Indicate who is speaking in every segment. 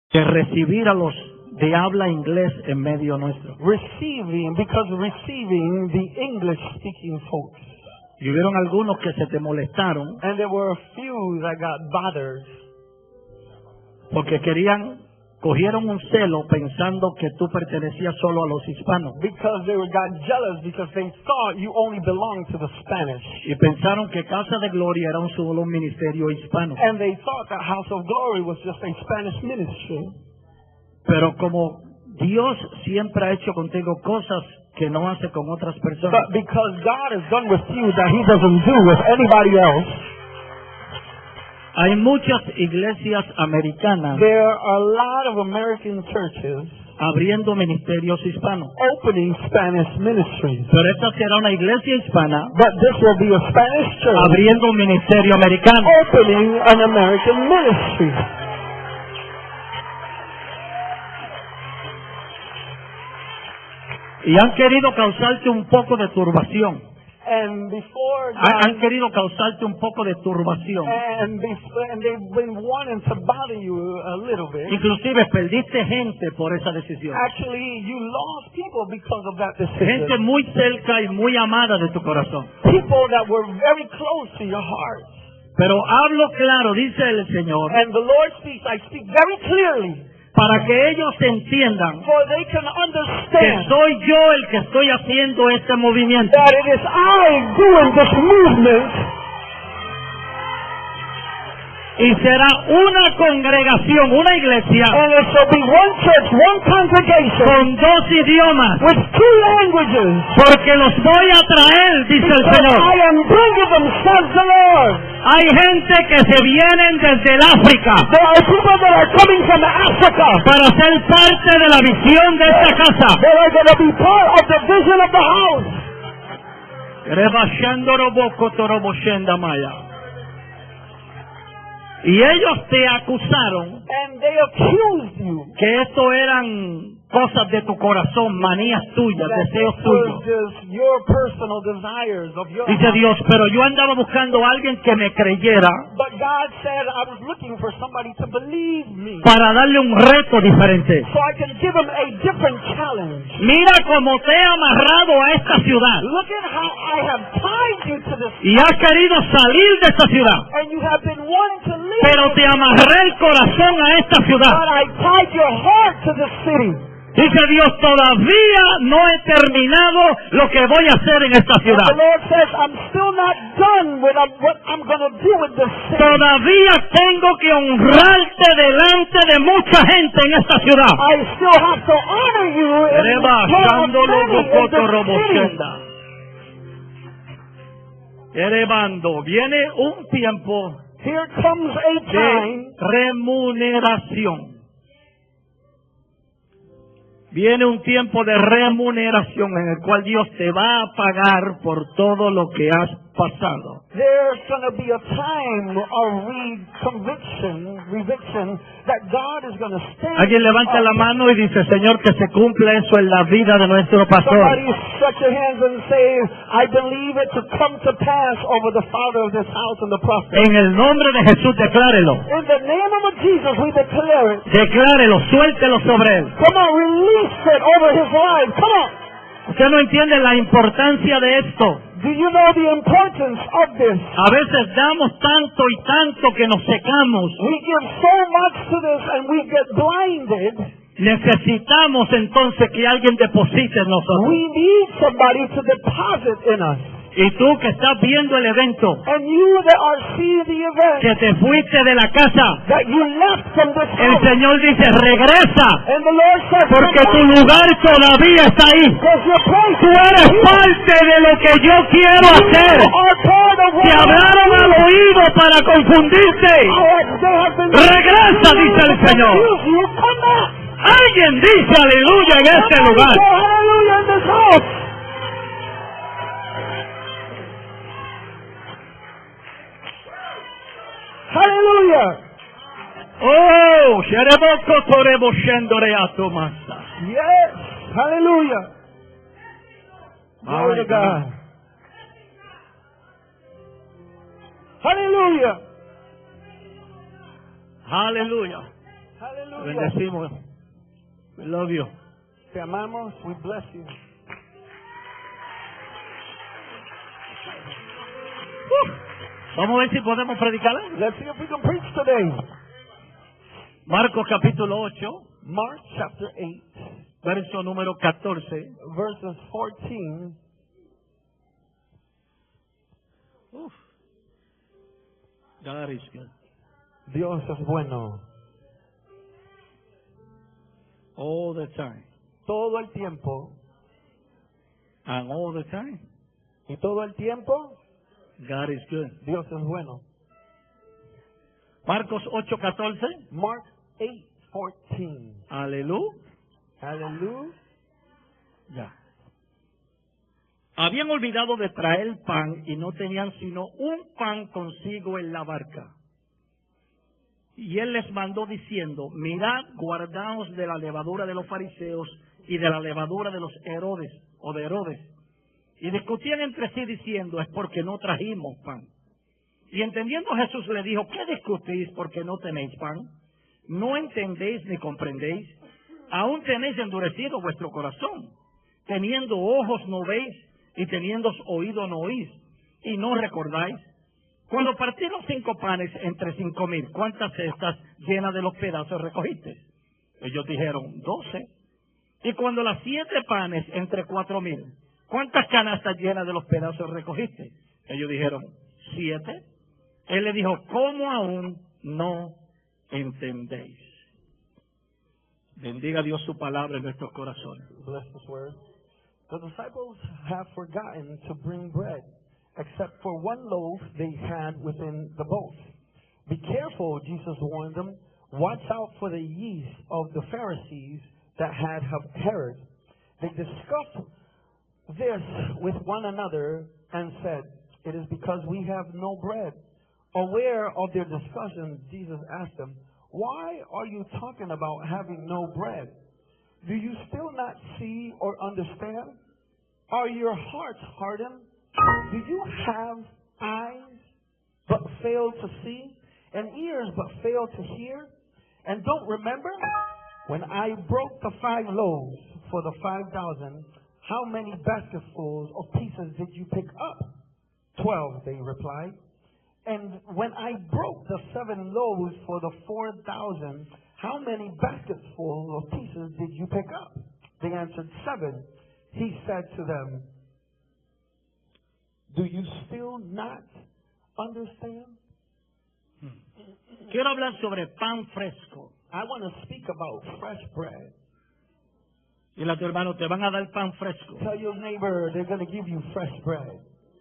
Speaker 1: que recibir a los de habla inglés en medio nuestro.
Speaker 2: Receiving the English-speaking folks.
Speaker 1: Y hubieron algunos que se te molestaron
Speaker 2: And there were a few that got bothered
Speaker 1: porque cogieron un celo pensando que tú pertenecías solo a los hispanos.
Speaker 2: because they got jealous because they thought you only belonged to the Spanish.
Speaker 1: Y pensaron que Casa de Gloria era solo un ministerio hispano.
Speaker 2: And they thought that House of Glory was just a Spanish ministry.
Speaker 1: Pero como Dios siempre ha hecho contigo cosas que no hace con otras personas,
Speaker 2: But because God has done with you that He doesn't do with anybody else,
Speaker 1: hay muchas iglesias americanas
Speaker 2: there are a lot of American churches
Speaker 1: abriendo ministerios hispanos.
Speaker 2: opening Spanish ministries.
Speaker 1: Pero esta será una iglesia hispana
Speaker 2: But this will be a Spanish church
Speaker 1: abriendo un ministerio americano.
Speaker 2: opening an American ministry.
Speaker 1: Y han querido causarte un poco de turbación.
Speaker 2: And before
Speaker 1: Han querido causarte un poco de turbación.
Speaker 2: and they've been wanting to bother you a little bit.
Speaker 1: Inclusive perdiste gente por esa decisión.
Speaker 2: Actually, you lost people because of that
Speaker 1: Gente
Speaker 2: decision.
Speaker 1: muy cerca y muy amada de tu corazón.
Speaker 2: People that were very close to your heart.
Speaker 1: Pero hablo claro, dice el Señor,
Speaker 2: And the Lord speaks, I speak very clearly,
Speaker 1: para que ellos entiendan
Speaker 2: for they can
Speaker 1: que
Speaker 2: understand
Speaker 1: soy yo el que estoy haciendo este movimiento.
Speaker 2: that it is I doing this movement,
Speaker 1: Y será una congregación, una iglesia
Speaker 2: and it shall be one church, one congregation,
Speaker 1: con dos idiomas,
Speaker 2: with two languages.
Speaker 1: porque los voy a traer, dice el
Speaker 2: Because
Speaker 1: Señor.
Speaker 2: I am bringing them, says the Lord.
Speaker 1: Hay gente que se vienen desde el África
Speaker 2: There are people that are coming from Africa
Speaker 1: para ser parte de la visión de esta casa.
Speaker 2: that are going to be part of the vision of the house.
Speaker 1: Rebashando roboco toroboshenda maya. Y ellos te acusaron
Speaker 2: And they accused you
Speaker 1: que esto eran cosas de tu corazón, manías tuyas,
Speaker 2: that
Speaker 1: deseos
Speaker 2: this was
Speaker 1: tuyos.
Speaker 2: just your personal desires of your
Speaker 1: Dice
Speaker 2: heart.
Speaker 1: Dios, pero yo andaba buscando a alguien que me creyera
Speaker 2: But God said I was looking for somebody to believe me,
Speaker 1: para darle un reto diferente.
Speaker 2: so I can give him a different challenge.
Speaker 1: Mira cómo te he amarrado a esta ciudad
Speaker 2: Look at how I have tied you to this,
Speaker 1: y has querido salir de esta ciudad,
Speaker 2: and you have been wanting to leave,
Speaker 1: pero te amarré el corazón a esta
Speaker 2: but
Speaker 1: ciudad.
Speaker 2: I tied your heart to this city.
Speaker 1: Dice Dios, todavía no he terminado lo que voy a hacer en esta
Speaker 2: And the
Speaker 1: ciudad.
Speaker 2: Lord says, I'm still not done with what I'm going to do with this city.
Speaker 1: Todavía tengo que honrarte delante de mucha gente en esta ciudad.
Speaker 2: I still have to honor you in front of many in this city.
Speaker 1: Elevando, viene un tiempo
Speaker 2: Here comes a time,
Speaker 1: de remuneración. Viene un tiempo de remuneración en el cual Dios te va a pagar por todo lo que has pasado.
Speaker 2: there's going to be a time of reviction that God is going to stand.
Speaker 1: Alguien levanta la mano y dice, Señor, que se cumpla eso en la vida de nuestro pastor.
Speaker 2: Somebody stretch your hands and say, I believe it to come to pass over the father of this house and the prophet.
Speaker 1: En el nombre de Jesús, declárelo.
Speaker 2: In the name of Jesus, we declare it.
Speaker 1: Declárelo, suéltelo sobre él.
Speaker 2: Come on, release it over his life. Come on.
Speaker 1: Usted no entiende la importancia de esto.
Speaker 2: Do you know the importance of this?
Speaker 1: A veces damos tanto y tanto que nos secamos.
Speaker 2: We give so much to this and we get blinded.
Speaker 1: Necesitamos entonces que alguien deposite en nosotros.
Speaker 2: We need somebody to deposit in us.
Speaker 1: Y tú que estás viendo el evento,
Speaker 2: And you that are seeing the event,
Speaker 1: que te fuiste de la casa,
Speaker 2: that you left from this
Speaker 1: el
Speaker 2: house,
Speaker 1: Señor dice, regresa,
Speaker 2: and the Lord says,
Speaker 1: porque tu lugar todavía está ahí.
Speaker 2: because your place
Speaker 1: Tú eres parte de lo que yo quiero hacer.
Speaker 2: are part of what
Speaker 1: Te hablaron al oído para confundirte.
Speaker 2: they have been
Speaker 1: Regresa, dice el Señor.
Speaker 2: You come back.
Speaker 1: Alguien dice aleluya en este
Speaker 2: Somebody
Speaker 1: lugar.
Speaker 2: say hallelujah in this house. Hallelujah.
Speaker 1: Oh, shereboko torebo shendore atomasa.
Speaker 2: Yes. Hallelujah. Glory to God. Hallelujah.
Speaker 1: Aleluya. Te
Speaker 2: Hallelujah.
Speaker 1: bendecimos. We love you.
Speaker 2: Te amamos. We bless you.
Speaker 1: Vamos a ver si podemos predicar.
Speaker 2: Let's see if we can preach today.
Speaker 1: Marcos capítulo 8,
Speaker 2: Mark chapter 8,
Speaker 1: verso número 14.
Speaker 2: verses 14.
Speaker 1: Uf. God is good.
Speaker 2: Dios es bueno.
Speaker 1: All the time.
Speaker 2: Todo el tiempo.
Speaker 1: And all the time.
Speaker 2: Y todo el tiempo,
Speaker 1: God is good.
Speaker 2: Dios es bueno.
Speaker 1: Marcos 8, 14.
Speaker 2: Mark 8, 14.
Speaker 1: Aleluya.
Speaker 2: Hallelujah.
Speaker 1: Ya. Habían olvidado de traer pan y no tenían sino un pan consigo en la barca. Y él les mandó diciendo, mirad, guardaos de la levadura de los fariseos y de la levadura de los Herodes o de Herodes. Y discutían entre sí diciendo, es porque no trajimos pan. Y entendiendo Jesús le dijo, ¿qué discutís porque no tenéis pan? ¿No entendéis ni comprendéis? Aún tenéis endurecido vuestro corazón. Teniendo ojos no veis, y teniendo oído no oís, y no recordáis. Cuando partí los 5 panes entre 5,000, ¿cuántas cestas llenas de los pedazos recogiste? Ellos dijeron, 12. Y cuando las 7 panes entre 4,000, ¿cuántas canastas llenas de los pedazos recogiste? Ellos dijeron, 7. Él le dijo, ¿cómo aún no entendéis? Bendiga Dios su palabra en nuestros corazones.
Speaker 2: Bless this word. The disciples have forgotten to bring bread, except for one loaf they had within the boat. Be careful, Jesus warned them. Watch out for the yeast of the Pharisees that had Herod. They discussed this with one another and said, it is because we have no bread. Aware of their discussion, Jesus asked them, why are you talking about having no bread? Do you still not see or understand? Are your hearts hardened? Do you have eyes but fail to see, and ears but fail to hear? And don't remember, when I broke the 5 loaves for the 5,000, how many basketfuls of pieces did you pick up? 12, they replied. And when I broke the 7 loaves for the 4,000, how many basketfuls of pieces did you pick up? They answered, 7. He said to them, do you still not understand?
Speaker 1: Quiero hablar sobre pan fresco.
Speaker 2: I want to speak about fresh bread.
Speaker 1: Dile a tu hermano, te van a dar pan fresco.
Speaker 2: Tell your neighbor they're going to give you fresh bread.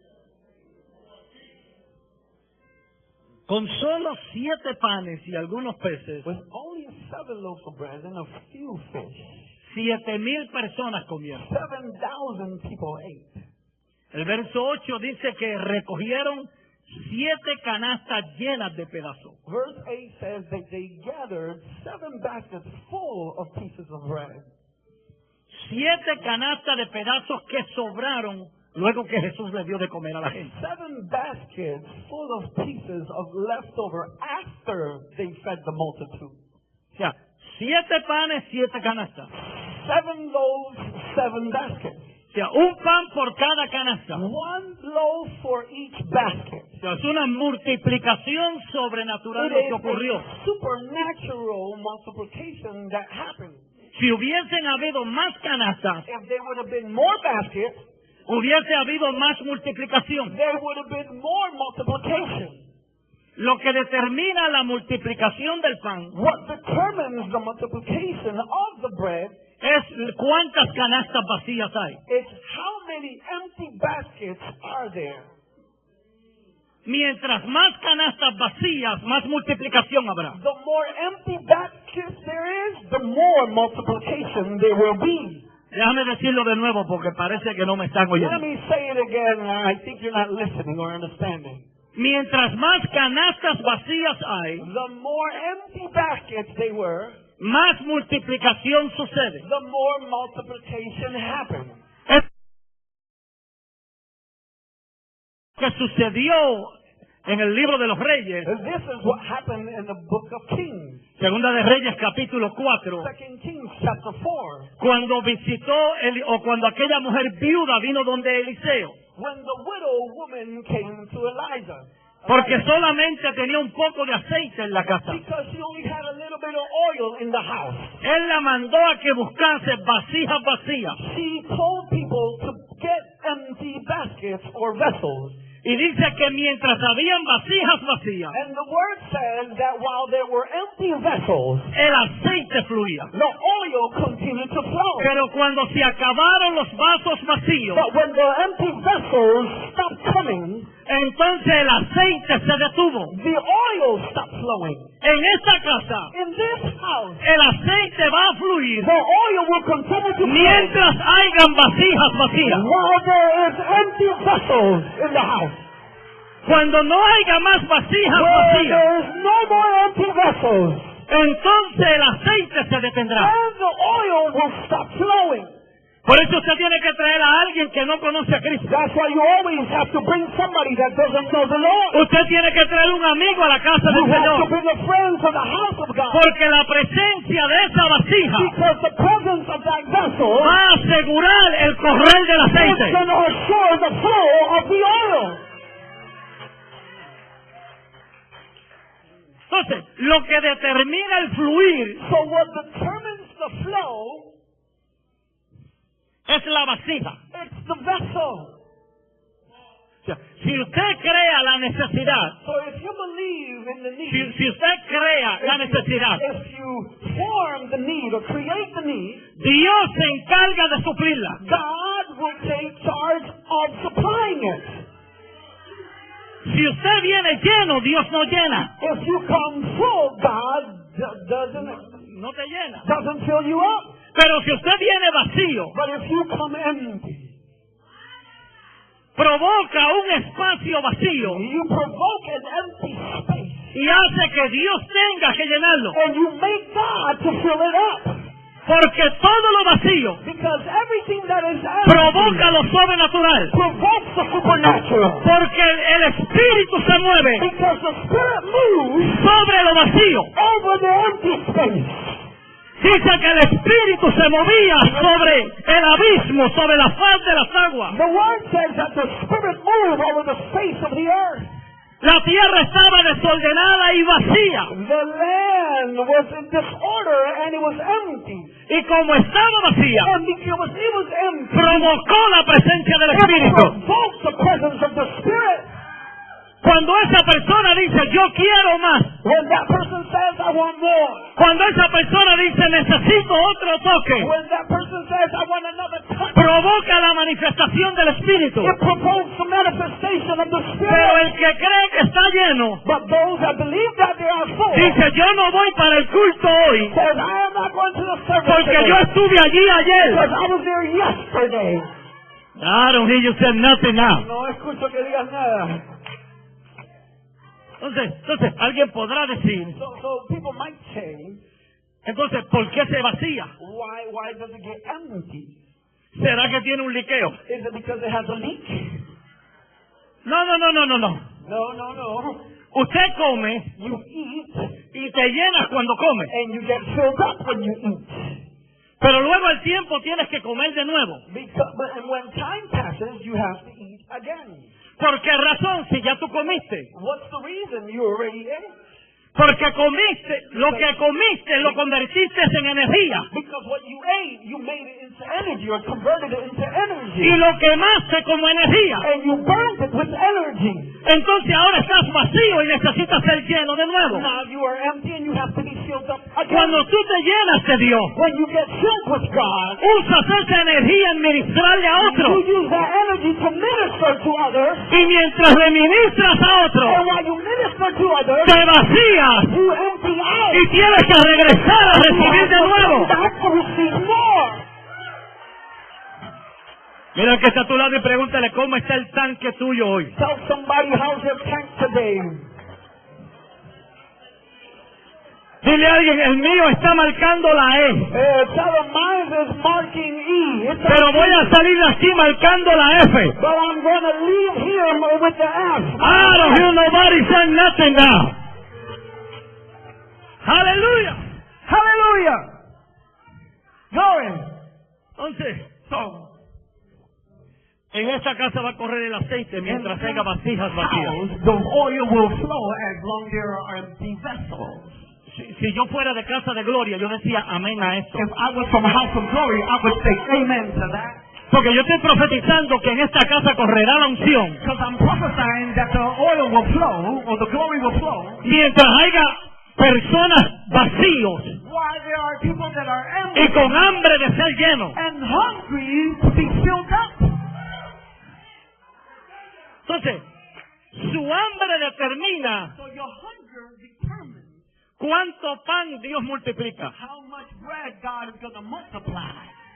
Speaker 1: Con solo 7 panes y algunos peces,
Speaker 2: With only 7 loaves of bread and a few fish,
Speaker 1: 7,000 personas comieron.
Speaker 2: 7,000 people ate.
Speaker 1: El verso 8 dice que recogieron 7 canastas llenas de pedazos.
Speaker 2: Verse 8 says that they gathered 7 baskets full of pieces of bread.
Speaker 1: 7 canastas de pedazos que sobraron luego que Jesús les dio de comer a la gente.
Speaker 2: 7 baskets full of pieces of leftover after they fed the multitude.
Speaker 1: O sea, 7 panes, 7 canastas.
Speaker 2: 7 loaves, 7 baskets.
Speaker 1: O sea, un pan por cada canasta.
Speaker 2: 1 loaf for each basket.
Speaker 1: O sea, es una multiplicación sobrenatural lo que ocurrió.
Speaker 2: a supernatural multiplication that happened.
Speaker 1: Si hubiesen habido más canastas,
Speaker 2: If there would have been more baskets,
Speaker 1: hubiese habido más multiplicación.
Speaker 2: there would have been more multiplication.
Speaker 1: Lo que determina la multiplicación del pan
Speaker 2: What determines the multiplication of the bread
Speaker 1: es cuántas canastas vacías hay.
Speaker 2: is how many empty baskets are there.
Speaker 1: Mientras más canastas vacías, más multiplicación habrá.
Speaker 2: The more empty baskets there is, the more multiplication there will be.
Speaker 1: Déjame decirlo de nuevo porque parece que no me están
Speaker 2: Let
Speaker 1: oyendo.
Speaker 2: me say it again. I think you're not listening or understanding.
Speaker 1: Mientras más canastas vacías hay,
Speaker 2: The more empty baskets they were,
Speaker 1: más multiplicación sucede.
Speaker 2: the more multiplication happened.
Speaker 1: Es lo que sucedió en el libro de los Reyes,
Speaker 2: This is what happened in the book of Kings.
Speaker 1: Segunda de Reyes capítulo 4,
Speaker 2: 2 Kings chapter 4.
Speaker 1: cuando cuando aquella mujer viuda vino donde Eliseo,
Speaker 2: When the widow woman came to Elijah.
Speaker 1: porque solamente tenía un poco de aceite en la casa.
Speaker 2: Because she only had a little bit of oil in the house.
Speaker 1: Él la mandó a que buscase vasijas vacías.
Speaker 2: She told people to get empty baskets or vessels.
Speaker 1: Y dice que mientras habían vasijas vacías,
Speaker 2: And the word says that while there were empty vessels,
Speaker 1: el aceite fluía.
Speaker 2: the oil continued to flow.
Speaker 1: Pero cuando se acabaron los vasos vacíos,
Speaker 2: But when the empty vessels stopped coming,
Speaker 1: entonces el aceite se detuvo.
Speaker 2: the oil stopped flowing.
Speaker 1: En esta casa,
Speaker 2: In this house,
Speaker 1: el aceite va a fluir
Speaker 2: the oil will continue to flow
Speaker 1: mientras hayan vasijas vacías.
Speaker 2: while there is empty vessels in the house.
Speaker 1: Cuando no haya más vasijas
Speaker 2: Where
Speaker 1: vacías,
Speaker 2: there is no more empty vessels,
Speaker 1: entonces el aceite se detendrá.
Speaker 2: then the oil will stop flowing.
Speaker 1: Por eso usted tiene que traer a alguien que no conoce a Cristo.
Speaker 2: That's why you always have to bring somebody that doesn't know the Lord.
Speaker 1: Usted tiene que traer un amigo a la casa
Speaker 2: You
Speaker 1: del
Speaker 2: have to
Speaker 1: Señor.
Speaker 2: bring a friend to the house of God.
Speaker 1: Porque la presencia de esa vasija
Speaker 2: Because the presence of that vessel
Speaker 1: va a asegurar el correr del
Speaker 2: is
Speaker 1: aceite.
Speaker 2: going to assure the flow of the oil.
Speaker 1: Entonces, lo que determina el fluir
Speaker 2: So what determines the flow,
Speaker 1: es la vasija.
Speaker 2: it's the vessel.
Speaker 1: O sea, si usted crea la necesidad,
Speaker 2: So if you believe in the need,
Speaker 1: si usted crea la necesidad,
Speaker 2: if you form the need or create the need,
Speaker 1: Dios se encarga de suplirla.
Speaker 2: God will take charge of supplying it.
Speaker 1: Si usted viene lleno, Dios no llena.
Speaker 2: If you come full, God
Speaker 1: No te llena.
Speaker 2: doesn't fill you up.
Speaker 1: Pero si usted viene vacío,
Speaker 2: But if you come empty,
Speaker 1: provoca un espacio vacío
Speaker 2: you provoke an empty space.
Speaker 1: y hace que Dios tenga que llenarlo.
Speaker 2: And you make God to fill it up.
Speaker 1: Porque todo lo vacío
Speaker 2: Because everything that is empty
Speaker 1: provoca lo sobrenatural.
Speaker 2: provokes the supernatural.
Speaker 1: Porque el espíritu se mueve
Speaker 2: Because the Spirit moves
Speaker 1: sobre lo vacío.
Speaker 2: over the empty space.
Speaker 1: Dice que el espíritu se movía sobre el abismo, sobre la faz de las aguas.
Speaker 2: The Word says that the Spirit moved over the face of the earth.
Speaker 1: La tierra estaba desordenada y vacía.
Speaker 2: The land was in disorder and it was empty.
Speaker 1: Y como estaba vacía,
Speaker 2: And because it was empty,
Speaker 1: provocó la presencia del
Speaker 2: it
Speaker 1: espíritu.
Speaker 2: provoked the presence of the Spirit.
Speaker 1: Cuando esa persona dice, yo quiero más.
Speaker 2: When that person says, I want more.
Speaker 1: Cuando esa persona dice, necesito otro toque.
Speaker 2: When that person says, I want another touch.
Speaker 1: Provoca la manifestación del espíritu.
Speaker 2: It provokes the manifestation of the
Speaker 1: Pero
Speaker 2: Spirit.
Speaker 1: el que cree que está lleno,
Speaker 2: But those that believe that they are full,
Speaker 1: dice, yo no voy para el culto hoy,
Speaker 2: says, I am not going to the service
Speaker 1: porque
Speaker 2: today,
Speaker 1: yo estuve allí ayer.
Speaker 2: because I was there yesterday.
Speaker 1: I don't hear you say nothing now.
Speaker 2: No escucho que digas nada.
Speaker 1: Entonces, alguien podrá decir,
Speaker 2: So people might say,
Speaker 1: entonces, ¿por qué se vacía?
Speaker 2: why does it get empty?
Speaker 1: ¿Será que tiene un liqueo?
Speaker 2: Is it because it has a leak?
Speaker 1: No.
Speaker 2: No.
Speaker 1: Usted come
Speaker 2: You eat
Speaker 1: y te llenas cuando come.
Speaker 2: and you get filled up when you eat.
Speaker 1: Pero luego al tiempo tienes que comer de nuevo.
Speaker 2: And when time passes, you have to eat again.
Speaker 1: ¿Por qué razón? Si ya tú comiste.
Speaker 2: What's the reason? You already ate.
Speaker 1: Porque comiste, lo que comiste lo convertiste en energía.
Speaker 2: Because what you ate, you made it into energy or converted it into energy.
Speaker 1: Y lo quemaste como energía.
Speaker 2: And you burned it with energy.
Speaker 1: Entonces ahora estás vacío y necesitas ser lleno de nuevo.
Speaker 2: Now you are empty and you have to be filled up again.
Speaker 1: Cuando tú te llenas de Dios,
Speaker 2: When you get filled with God,
Speaker 1: usas esa energía en ministrarle a
Speaker 2: you
Speaker 1: otro.
Speaker 2: use that energy to minister to others.
Speaker 1: Y mientras le ministras a otro,
Speaker 2: And while you minister to others,
Speaker 1: te vacías
Speaker 2: you empty out.
Speaker 1: y tienes que regresar a recibir de nuevo.
Speaker 2: You have to receive more.
Speaker 1: Mira el que está a tu lado y pregúntale cómo está el tanque tuyo hoy.
Speaker 2: Tell somebody how's your tank today.
Speaker 1: Dile a alguien, el mío está marcando la E.
Speaker 2: Tell them mine is marking E.
Speaker 1: Pero voy a salir de aquí marcando la F.
Speaker 2: But I'm going to leave here with the F.
Speaker 1: I don't hear nobody saying nothing now. Aleluya.
Speaker 2: Hallelujah. Going.
Speaker 1: Entonces, en esta casa va a correr el aceite mientras haya vasijas vacías.
Speaker 2: The oil will flow as long as there are empty vessels.
Speaker 1: Si yo fuera de casa de gloria, yo decía amén a esto.
Speaker 2: If I was from a house of glory, I would say amen to that.
Speaker 1: Porque yo estoy profetizando que en esta casa correrá la unción.
Speaker 2: Because I'm prophesying that the oil will flow, or the glory will flow.
Speaker 1: Mientras haya personas vacíos
Speaker 2: While there are people that are empty
Speaker 1: y con hambre de ser llenos.
Speaker 2: and hungry to be filled up.
Speaker 1: Entonces, su hambre determina
Speaker 2: So your hunger determines
Speaker 1: cuánto pan Dios multiplica.
Speaker 2: how much bread God is going to multiply.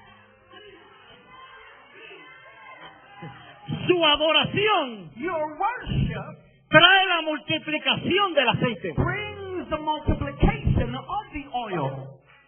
Speaker 1: Su adoración
Speaker 2: Your worship
Speaker 1: trae la multiplicación del aceite.
Speaker 2: brings the multiplication of the oil.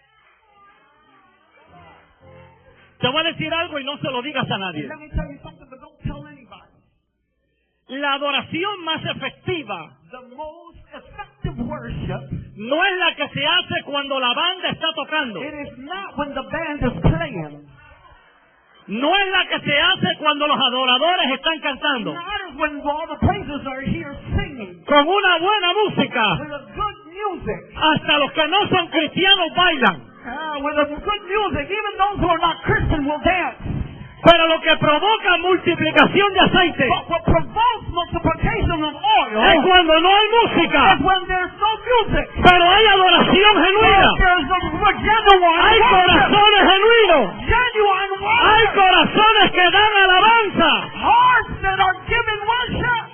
Speaker 1: Te voy a decir algo y no se lo digas a nadie.
Speaker 2: Let me tell you something, but don't tell anybody.
Speaker 1: La adoración más efectiva
Speaker 2: The most effective worship,
Speaker 1: no es la que se hace cuando la banda está tocando.
Speaker 2: it is not when the band is playing.
Speaker 1: No es la que se hace cuando los adoradores están cantando.
Speaker 2: Not as when all the praisers are here singing.
Speaker 1: Con una buena música,
Speaker 2: With a good music.
Speaker 1: hasta los que no son cristianos bailan.
Speaker 2: With a good music, even those who are not Christian will dance.
Speaker 1: Pero lo que provoca multiplicación de aceite
Speaker 2: But what provokes multiplication of
Speaker 1: es
Speaker 2: oil
Speaker 1: cuando no hay música,
Speaker 2: is when there's no music.
Speaker 1: pero hay adoración genuina.
Speaker 2: There's a genuine
Speaker 1: Hay
Speaker 2: worship.
Speaker 1: corazones genuinos.
Speaker 2: Genuine
Speaker 1: Hay
Speaker 2: worship.
Speaker 1: corazones que dan alabanza.
Speaker 2: Hearts that are giving worship.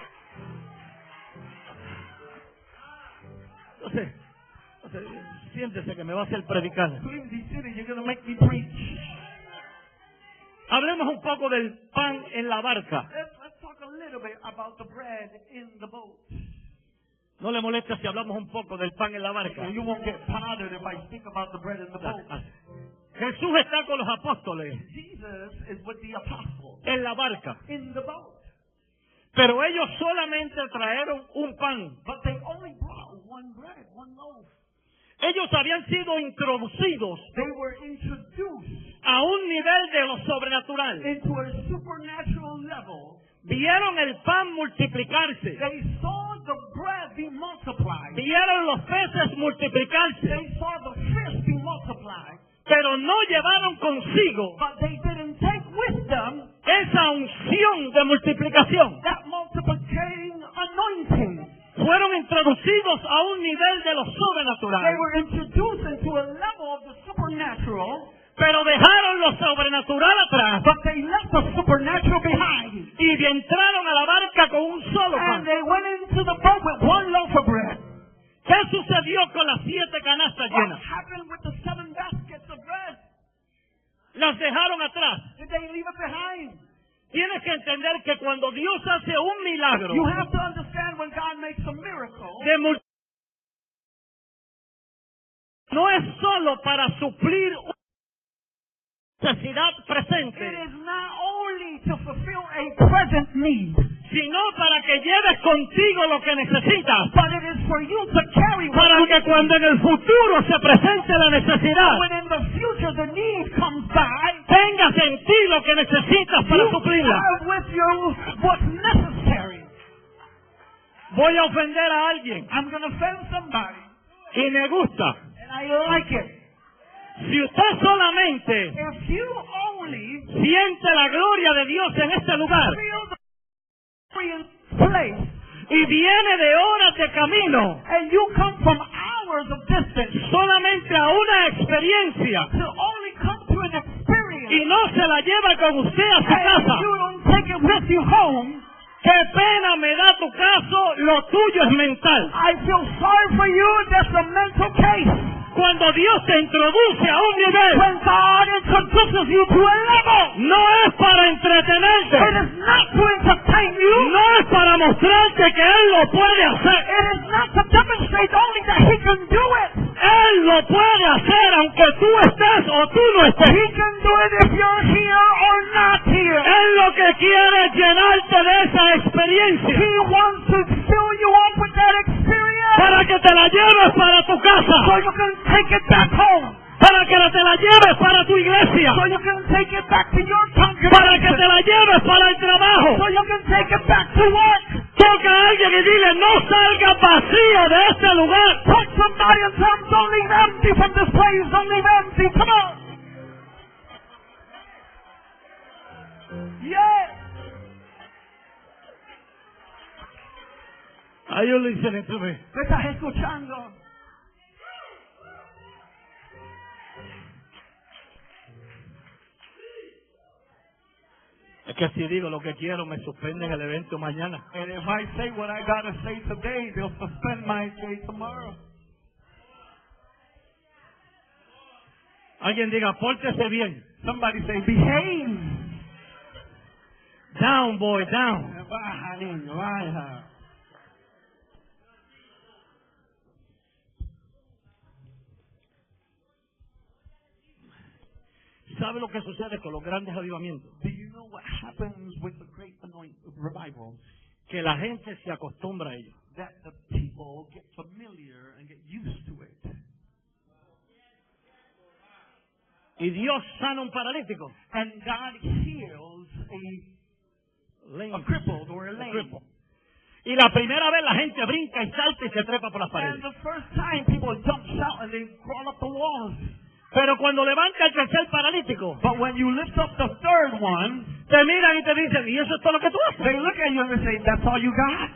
Speaker 1: Entonces, siéntese que me va a hacer predicar.
Speaker 2: Please be sitting, you're going to make me preach.
Speaker 1: Hablemos un poco del pan en la barca.
Speaker 2: Let's talk a little bit about the bread in the boat.
Speaker 1: No le molesta si hablamos un poco del pan en la barca.
Speaker 2: And you won't get bothered if I speak about the bread in the boat.
Speaker 1: Jesús está con los apóstoles
Speaker 2: Jesus is with the apostles
Speaker 1: en la barca,
Speaker 2: in the boat.
Speaker 1: pero ellos solamente trajeron un pan.
Speaker 2: But they only brought one bread, one loaf.
Speaker 1: Ellos habían sido introducidos
Speaker 2: They were introduced
Speaker 1: a un nivel de lo sobrenatural.
Speaker 2: into a supernatural level.
Speaker 1: Vieron el pan multiplicarse.
Speaker 2: They saw the bread be multiplied.
Speaker 1: Vieron los peces multiplicarse.
Speaker 2: They saw the fish be multiplied.
Speaker 1: Pero no llevaron consigo
Speaker 2: But they didn't take with them
Speaker 1: esa unción de multiplicación.
Speaker 2: that multiplicating anointing.
Speaker 1: Fueron introducidos a un nivel de lo
Speaker 2: They
Speaker 1: sobrenatural.
Speaker 2: were introduced into a level of the supernatural,
Speaker 1: Pero dejaron lo sobrenatural atrás
Speaker 2: but they left the supernatural behind.
Speaker 1: y entraron a la barca con un solo
Speaker 2: And
Speaker 1: pan.
Speaker 2: they went into the boat with one loaf of bread.
Speaker 1: ¿Qué sucedió con las 7 canastas
Speaker 2: What
Speaker 1: llenas?
Speaker 2: happened with the 7 baskets of bread?
Speaker 1: Las dejaron atrás.
Speaker 2: Did they leave it behind?
Speaker 1: Tienes que entender que cuando Dios hace un milagro
Speaker 2: You have to understand when God makes a miracle,
Speaker 1: de no es solo para suplir una necesidad
Speaker 2: it
Speaker 1: presente,
Speaker 2: is not only to fulfill a present need,
Speaker 1: sino para que lleves contigo lo que necesitas,
Speaker 2: but it is for you to carry what
Speaker 1: para
Speaker 2: you
Speaker 1: que cuando en el futuro se presente la necesidad,
Speaker 2: when in the future the need comes by,
Speaker 1: tengas en ti lo que necesitas para
Speaker 2: you
Speaker 1: suplirla.
Speaker 2: have with you what's necessary.
Speaker 1: Voy a ofender a alguien
Speaker 2: I'm going to offend somebody,
Speaker 1: y me gusta.
Speaker 2: and I like it.
Speaker 1: Si usted solamente
Speaker 2: If you only
Speaker 1: siente la gloria de Dios en este lugar
Speaker 2: feel the glorious place,
Speaker 1: y viene de horas de camino
Speaker 2: and you come from hours of distance
Speaker 1: solamente a una experiencia
Speaker 2: to only come to an experience,
Speaker 1: y no se la lleva con usted a su
Speaker 2: and
Speaker 1: casa,
Speaker 2: you don't take it with you home,
Speaker 1: qué pena me da tu caso, lo tuyo es mental.
Speaker 2: I feel sorry for you. That's a mental case.
Speaker 1: Cuando Dios te introduce a un nivel,
Speaker 2: When God introduces you to a level,
Speaker 1: no es para
Speaker 2: it
Speaker 1: entretenerte,
Speaker 2: is not to entertain you.
Speaker 1: no es para mostrarte que Él lo puede hacer.
Speaker 2: It is not to demonstrate only that He can do it.
Speaker 1: Él lo puede hacer aunque tú estés o tú no estés.
Speaker 2: He can do it if you're here or not here.
Speaker 1: Él lo que quiere es llenarte de esa experiencia.
Speaker 2: He wants to fill you up with that experience.
Speaker 1: Para que te la lleves para tu casa.
Speaker 2: So you can take it back home.
Speaker 1: Para que te la lleves para tu iglesia.
Speaker 2: So you can take it back to your congregation.
Speaker 1: Para que te la lleves para el trabajo.
Speaker 2: So you can take it back to work.
Speaker 1: Toca a alguien y dile, no salgas vacío de este lugar.
Speaker 2: Touch somebody and tell them, don't leave empty from this place. Don't leave empty. Come on. Yeah.
Speaker 1: Are you listening to me?
Speaker 2: ¿Me estás escuchando?
Speaker 1: Es que si digo lo que quiero, me suspenden el evento mañana.
Speaker 2: And if I say what I gotta say today, they'll suspend my day tomorrow.
Speaker 1: Alguien diga, pórtese bien.
Speaker 2: Somebody say, behave.
Speaker 1: Down, boy, down.
Speaker 2: Baja, niño, baja.
Speaker 1: ¿Sabe lo que sucede con los grandes avivamientos?
Speaker 2: Do you know what happens with the great revival?
Speaker 1: Que la gente se acostumbra a ello.
Speaker 2: That the people get familiar and get used to it.
Speaker 1: Y Dios sana un paralítico.
Speaker 2: And God heals a crippled or a lame.
Speaker 1: Y la primera vez la gente brinca y salta y se trepa por las paredes.
Speaker 2: And the first time people jump out and they crawl up the walls.
Speaker 1: Pero cuando levanta el tercer paralítico,
Speaker 2: But when you lift up the third one,
Speaker 1: te miran y te dicen, ¿y eso es todo lo que tú haces?
Speaker 2: they look at you and they say, that's all you got?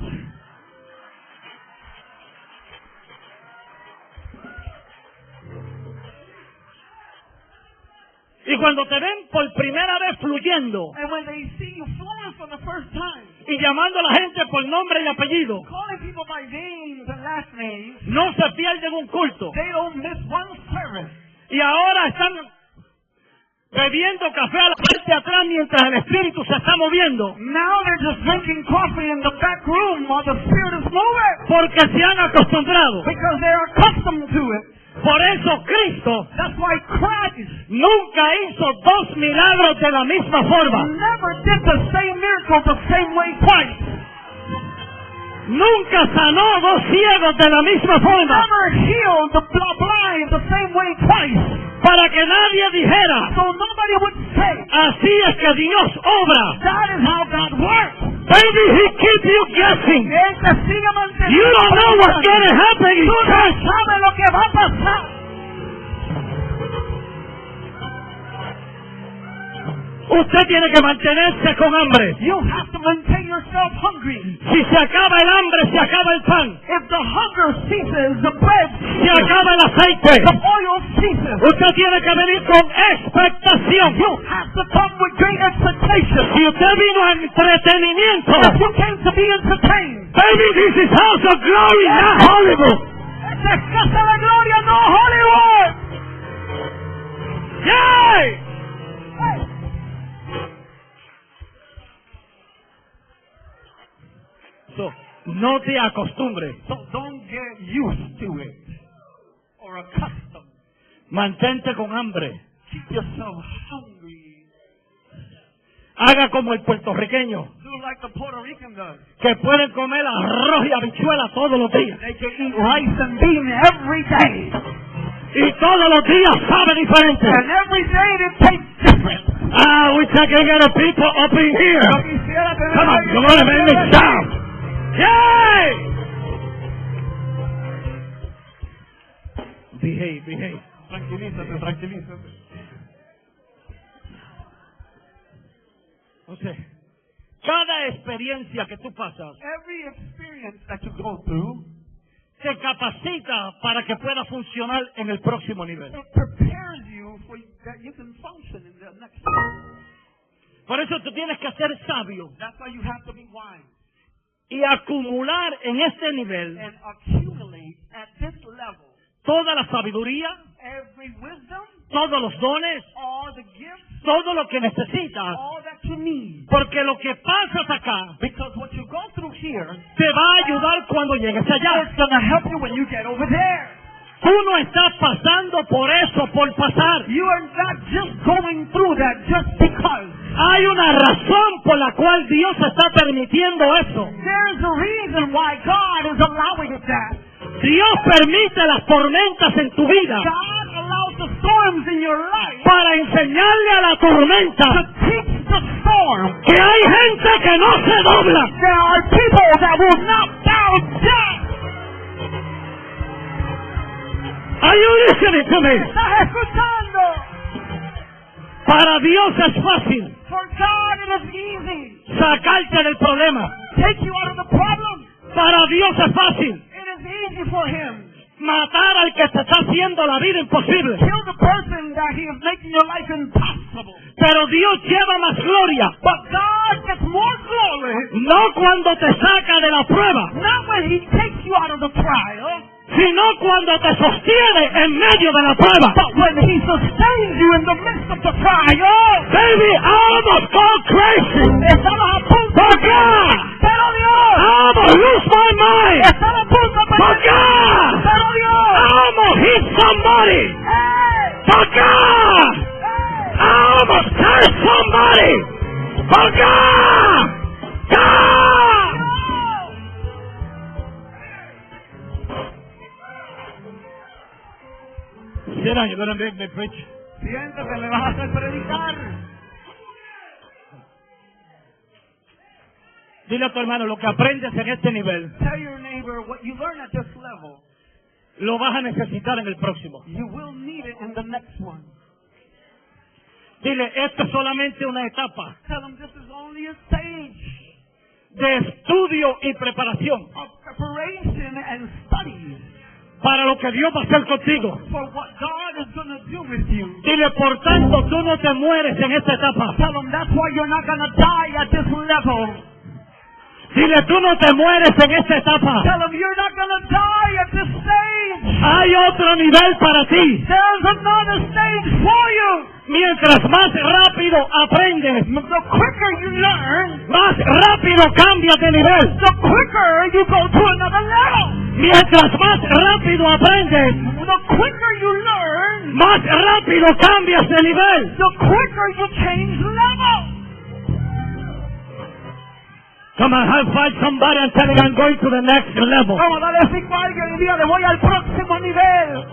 Speaker 1: Y cuando te ven por primera vez fluyendo
Speaker 2: And when they see you flowing for the first time,
Speaker 1: y llamando a la gente por nombre y apellido,
Speaker 2: calling people by names and last names,
Speaker 1: no se pierden un culto.
Speaker 2: they don't miss one service.
Speaker 1: Y ahora están bebiendo café a la parte de atrás mientras el espíritu se está moviendo.
Speaker 2: Now they're just drinking coffee in the back room while the Spirit is moving.
Speaker 1: Porque se han acostumbrado.
Speaker 2: Because they're accustomed to it.
Speaker 1: Por eso Cristo
Speaker 2: That's why Christ
Speaker 1: nunca hizo dos milagros de la misma forma.
Speaker 2: never did the same miracle the same way twice.
Speaker 1: Nunca sanó dos ciegos de la misma forma.
Speaker 2: Never healed the blind the same way twice.
Speaker 1: Para que nadie dijera,
Speaker 2: So nobody would say,
Speaker 1: así es que Dios obra.
Speaker 2: that is how God works.
Speaker 1: Baby, he keeps you guessing.
Speaker 2: Él te sigue manteniendo.
Speaker 1: You don't know what's going to happen in
Speaker 2: Tú no
Speaker 1: church.
Speaker 2: sabes lo que va a pasar.
Speaker 1: Usted tiene que mantenerse con hambre.
Speaker 2: You have to maintain yourself hungry.
Speaker 1: Si se acaba el hambre, se acaba el pan.
Speaker 2: If the hunger ceases, the bread
Speaker 1: Se
Speaker 2: ceases,
Speaker 1: acaba el aceite.
Speaker 2: the oil ceases.
Speaker 1: Usted tiene que venir con expectación.
Speaker 2: You have to come with great expectation.
Speaker 1: Si usted vino a entretenimiento,
Speaker 2: If you came to be entertained,
Speaker 1: baby, this is House of Glory, not Hollywood.
Speaker 2: esta es Casa de Gloria, no Hollywood.
Speaker 1: Yay! So, no te acostumbres.
Speaker 2: So don't get used to it or accustomed.
Speaker 1: Mantente con hambre.
Speaker 2: Keep yourself hungry.
Speaker 1: Haga como el puertorriqueño,
Speaker 2: Do like the Puerto Rican does.
Speaker 1: que pueden comer arroz y habichuela todos los días.
Speaker 2: They can eat rice and beans every day.
Speaker 1: Y todos los días sabe diferente.
Speaker 2: And every day it tastes different.
Speaker 1: Ah, we can get the people up in here.
Speaker 2: Yo quisiera tener
Speaker 1: Come on, you're gonna make me shout. Yay! Behave, behave.
Speaker 2: Tranquilízate, tranquilízate.
Speaker 1: Entonces, cada experiencia que tú pasas
Speaker 2: Every experience that you go through,
Speaker 1: te capacita para que pueda funcionar en el próximo nivel.
Speaker 2: it prepares you for that you can function in the next level.
Speaker 1: Por eso tú tienes que ser sabio
Speaker 2: That's why you have to be wise
Speaker 1: y acumular en este nivel
Speaker 2: and accumulate at this level
Speaker 1: toda la sabiduría,
Speaker 2: every wisdom,
Speaker 1: todos los dones,
Speaker 2: all the gifts,
Speaker 1: todo lo que necesitas.
Speaker 2: all that you need.
Speaker 1: Porque lo que pasas acá
Speaker 2: Because what you go through here,
Speaker 1: te va a ayudar cuando llegues allá.
Speaker 2: it's going to help you when you get over there.
Speaker 1: Tú no estás pasando por eso por pasar.
Speaker 2: You are not just going through that just because.
Speaker 1: Hay una razón por la cual Dios está permitiendo eso.
Speaker 2: There's a reason why God is allowing that.
Speaker 1: Dios permite las tormentas en tu vida
Speaker 2: God allows the storms in your life
Speaker 1: para enseñarle a la
Speaker 2: to
Speaker 1: tormenta
Speaker 2: teach the storm.
Speaker 1: que hay gente que no se dobla.
Speaker 2: There are people that will not bow down.
Speaker 1: Are you listening to me?
Speaker 2: ¿Estás escuchando?
Speaker 1: Para Dios es fácil
Speaker 2: For God it is easy.
Speaker 1: sacarte del problema.
Speaker 2: Take you out of the problem.
Speaker 1: Para Dios es fácil
Speaker 2: It is easy for Him.
Speaker 1: matar al que te está haciendo la vida imposible.
Speaker 2: Kill the person that He is making your life impossible.
Speaker 1: Pero Dios lleva más gloria,
Speaker 2: But God gets more glory
Speaker 1: no cuando te saca de la prueba,
Speaker 2: not when He takes you out of the trial,
Speaker 1: sino cuando te sostiene en medio de la prueba.
Speaker 2: but when He sustains you in the midst of the trial.
Speaker 1: Baby, I almost go crazy.
Speaker 2: Estamos a punto
Speaker 1: For God,
Speaker 2: pero
Speaker 1: I
Speaker 2: Dios.
Speaker 1: almost lose my mind.
Speaker 2: Estamos a punto de
Speaker 1: For God,
Speaker 2: pero
Speaker 1: I
Speaker 2: Dios.
Speaker 1: almost hit somebody.
Speaker 2: ¡Hey!
Speaker 1: For God,
Speaker 2: ¡Hey!
Speaker 1: I almost curse somebody. For God, God. Sit down, you're going to make me preach.
Speaker 2: Siéntate, me vas a hacer predicar.
Speaker 1: Dile a tu hermano, lo que aprendes en este nivel,
Speaker 2: Tell your neighbor what you learn at this level,
Speaker 1: lo vas a necesitar en el próximo.
Speaker 2: you will need it in the next one.
Speaker 1: Dile, esto es solamente una etapa
Speaker 2: Tell them this is only a stage
Speaker 1: de estudio y preparación
Speaker 2: of preparation and study
Speaker 1: para lo que Dios va a hacer contigo.
Speaker 2: for what God is going to do with you.
Speaker 1: Dile, por tanto, tú no te mueres en esta etapa.
Speaker 2: Tell them that's why you're not going to die at this level.
Speaker 1: Dile, tú no te mueres en esta etapa.
Speaker 2: Tell them you're not going to die at this stage.
Speaker 1: Hay otro nivel para ti.
Speaker 2: There's another stage for you.
Speaker 1: Mientras más rápido aprendes,
Speaker 2: The quicker you learn,
Speaker 1: más rápido cambias de nivel.
Speaker 2: the quicker you go to another level.
Speaker 1: Mientras más rápido aprendes,
Speaker 2: The quicker you learn,
Speaker 1: más rápido cambias de nivel.
Speaker 2: the quicker you change level.
Speaker 1: Come on, high five somebody and tell him I'm going to the next level.
Speaker 2: Vamos, dale 5 a alguien y dígale, voy al próximo nivel.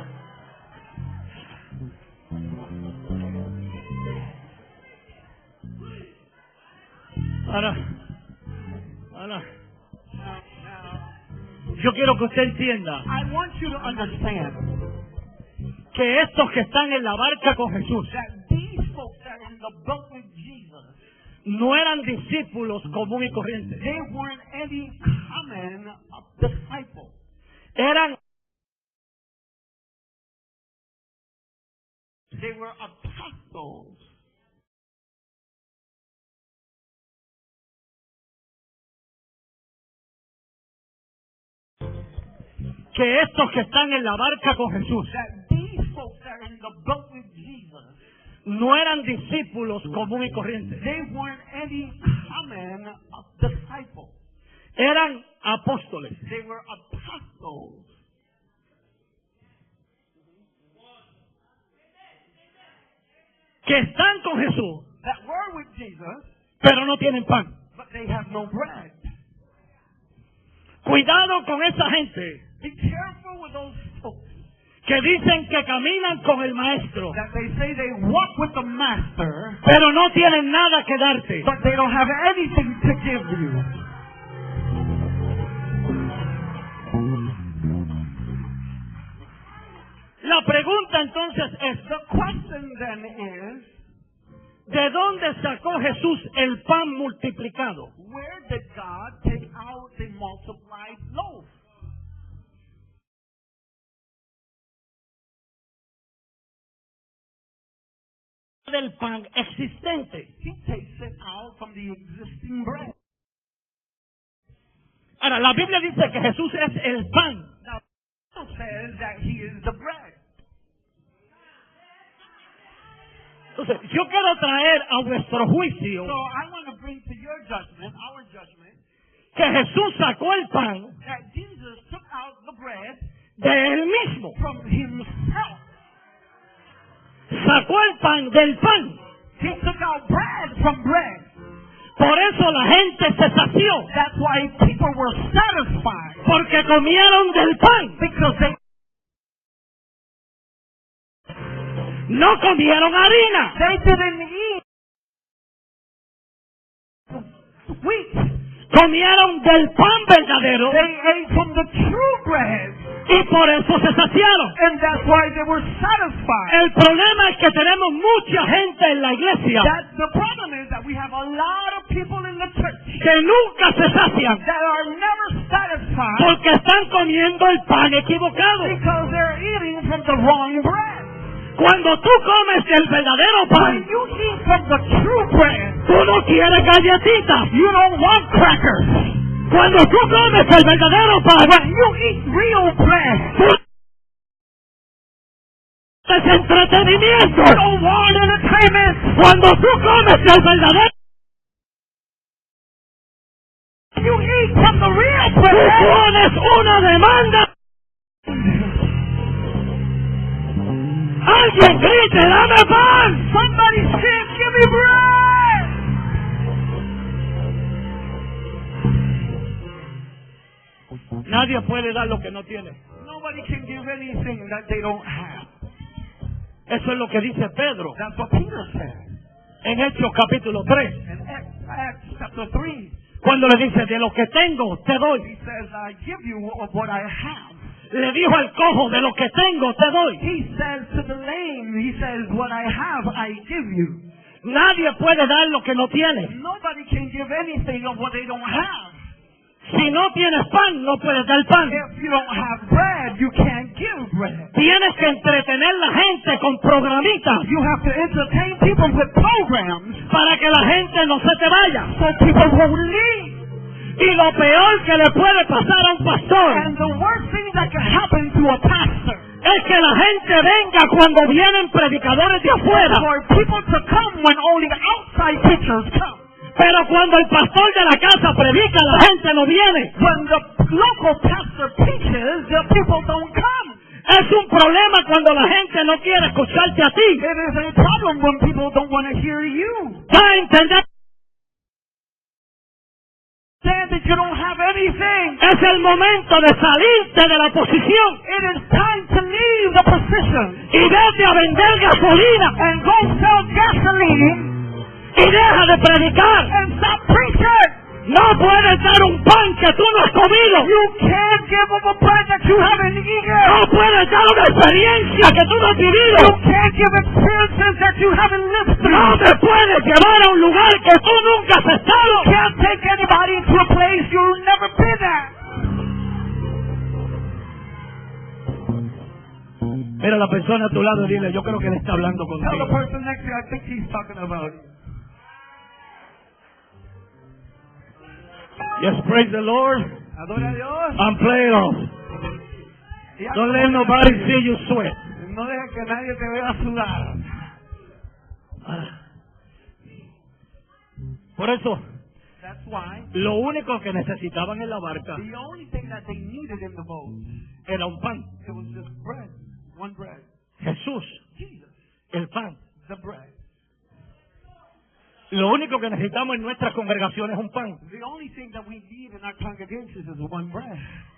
Speaker 1: Ahora, yo quiero que usted entienda
Speaker 2: I want you to understand
Speaker 1: que estos que están en la barca con Jesús
Speaker 2: that these folks that are in the boat with Jesus,
Speaker 1: no eran discípulos común y corrientes.
Speaker 2: they weren't any common disciples.
Speaker 1: Eran
Speaker 2: They were apostles.
Speaker 1: que estos que están en la barca con Jesús
Speaker 2: That these folks that are in the boat with Jesus,
Speaker 1: no eran discípulos común y corrientes.
Speaker 2: they weren't any common disciples.
Speaker 1: Eran apóstoles.
Speaker 2: They were apostles.
Speaker 1: Que están con Jesús,
Speaker 2: That were with Jesus,
Speaker 1: pero no tienen pan.
Speaker 2: but they have no bread.
Speaker 1: Cuidado con esa gente
Speaker 2: Be careful with those folks
Speaker 1: que dicen que caminan con el maestro,
Speaker 2: that they say they walk with the master,
Speaker 1: pero no tienen nada que darte.
Speaker 2: but they don't have anything to give you.
Speaker 1: La pregunta entonces es,
Speaker 2: The question then is,
Speaker 1: ¿de dónde sacó Jesús el pan multiplicado?
Speaker 2: where did God take out the multiplied loaf?
Speaker 1: Del pan existente.
Speaker 2: He takes it out from the existing bread.
Speaker 1: Ahora, la Biblia dice que Jesús es el pan.
Speaker 2: Now, the Bible says that he is the bread.
Speaker 1: Entonces, yo quiero traer a vuestro juicio
Speaker 2: So I want to bring to your judgment, our judgment,
Speaker 1: que Jesús sacó el pan
Speaker 2: that Jesus took out the bread
Speaker 1: de él mismo.
Speaker 2: from himself.
Speaker 1: Sacó el pan del pan.
Speaker 2: He took out bread from bread.
Speaker 1: Por eso la gente se sació.
Speaker 2: That's why people were satisfied.
Speaker 1: Porque comieron del pan.
Speaker 2: Because they
Speaker 1: No comieron harina.
Speaker 2: didn't eat wheat.
Speaker 1: Comieron del pan verdadero.
Speaker 2: They ate from the true bread.
Speaker 1: Y por eso se saciaron.
Speaker 2: And that's why they were satisfied.
Speaker 1: El problema es que tenemos mucha gente en la iglesia
Speaker 2: The problem is that we have a lot of people in the church
Speaker 1: que nunca se sacian
Speaker 2: that are never satisfied
Speaker 1: porque están comiendo el pan equivocado.
Speaker 2: because they're eating from the wrong bread.
Speaker 1: Cuando tú comes el verdadero
Speaker 2: When
Speaker 1: pan,
Speaker 2: you eat from the true bread,
Speaker 1: tú no quieres galletitas.
Speaker 2: you don't want crackers.
Speaker 1: Cuando tú comes el verdadero pan,
Speaker 2: When you eat real bread,
Speaker 1: tú es entretenimiento.
Speaker 2: you don't want entertainment.
Speaker 1: Cuando tú comes el verdadero,
Speaker 2: When you eat from the real
Speaker 1: tú
Speaker 2: bread,
Speaker 1: pones una demanda. Alguien grite, dame pan.
Speaker 2: somebody scream, give me bread.
Speaker 1: Nadie puede dar lo que no tiene.
Speaker 2: Nobody can give anything that they don't have.
Speaker 1: Eso es lo que dice Pedro
Speaker 2: That's what Peter said
Speaker 1: en Hechos capítulo 3.
Speaker 2: in Acts chapter 3.
Speaker 1: Cuando le dice, de lo que tengo, te doy.
Speaker 2: He says, I give you of what I have.
Speaker 1: Le dijo al cojo, de lo que tengo, te doy.
Speaker 2: He says to the lame, he says, what I have, I give you.
Speaker 1: Nadie puede dar lo que no tiene.
Speaker 2: Nobody can give anything of what they don't have.
Speaker 1: Si no tienes pan, no puedes dar pan.
Speaker 2: If you don't have bread, you can't give bread.
Speaker 1: Tienes que entretener a la gente con programitas
Speaker 2: You have to entertain people with programs
Speaker 1: para que la gente no se te vaya.
Speaker 2: so people won't leave.
Speaker 1: Y lo peor que le puede pasar a un pastor
Speaker 2: And the worst thing that can happen to a pastor
Speaker 1: es que la gente venga cuando vienen predicadores de afuera.
Speaker 2: for people to come when only outside preachers come.
Speaker 1: Pero cuando el pastor de la casa predica, la gente no viene.
Speaker 2: When the local pastor preaches, the people don't come.
Speaker 1: Es un problema cuando la gente no quiere escucharte a ti.
Speaker 2: It is a problem when people don't want to hear you.
Speaker 1: ¿Va a entender?
Speaker 2: Saying that you don't have anything.
Speaker 1: Es el momento de salirte de la posición
Speaker 2: It is time to leave the position
Speaker 1: y vete a vender gasolina
Speaker 2: and go sell gasoline
Speaker 1: y deja de predicar.
Speaker 2: and stop preaching.
Speaker 1: No puedes dar un pan que tú no has comido.
Speaker 2: You can't give them a bread that you haven't eaten.
Speaker 1: No puedes dar una experiencia que tú no has vivido.
Speaker 2: You can't give experiences that you haven't lived through.
Speaker 1: No te puedes llevar a un lugar que tú nunca has estado.
Speaker 2: You can't take anybody to a place you've never been at.
Speaker 1: Mira a la persona a tu lado y dile, yo creo que él está hablando
Speaker 2: Tell the
Speaker 1: contigo.
Speaker 2: person next to you, I think he's talking about you.
Speaker 1: Yes, praise the Lord.
Speaker 2: Adora a Dios.
Speaker 1: I'm playing off.
Speaker 2: Ya
Speaker 1: Don't
Speaker 2: como
Speaker 1: let
Speaker 2: que-
Speaker 1: nobody see you sweat.
Speaker 2: No dejes que nadie te vea sudar.
Speaker 1: Por eso,
Speaker 2: That's why
Speaker 1: lo único que necesitaban en la barca
Speaker 2: the only thing that they needed in the boat,
Speaker 1: era un pan.
Speaker 2: it was just bread. One bread.
Speaker 1: Jesús,
Speaker 2: Jesus,
Speaker 1: el pan.
Speaker 2: the bread.
Speaker 1: Lo único que necesitamos en nuestras congregaciones es un pan.
Speaker 2: The only thing that we need in our congregations is one bread.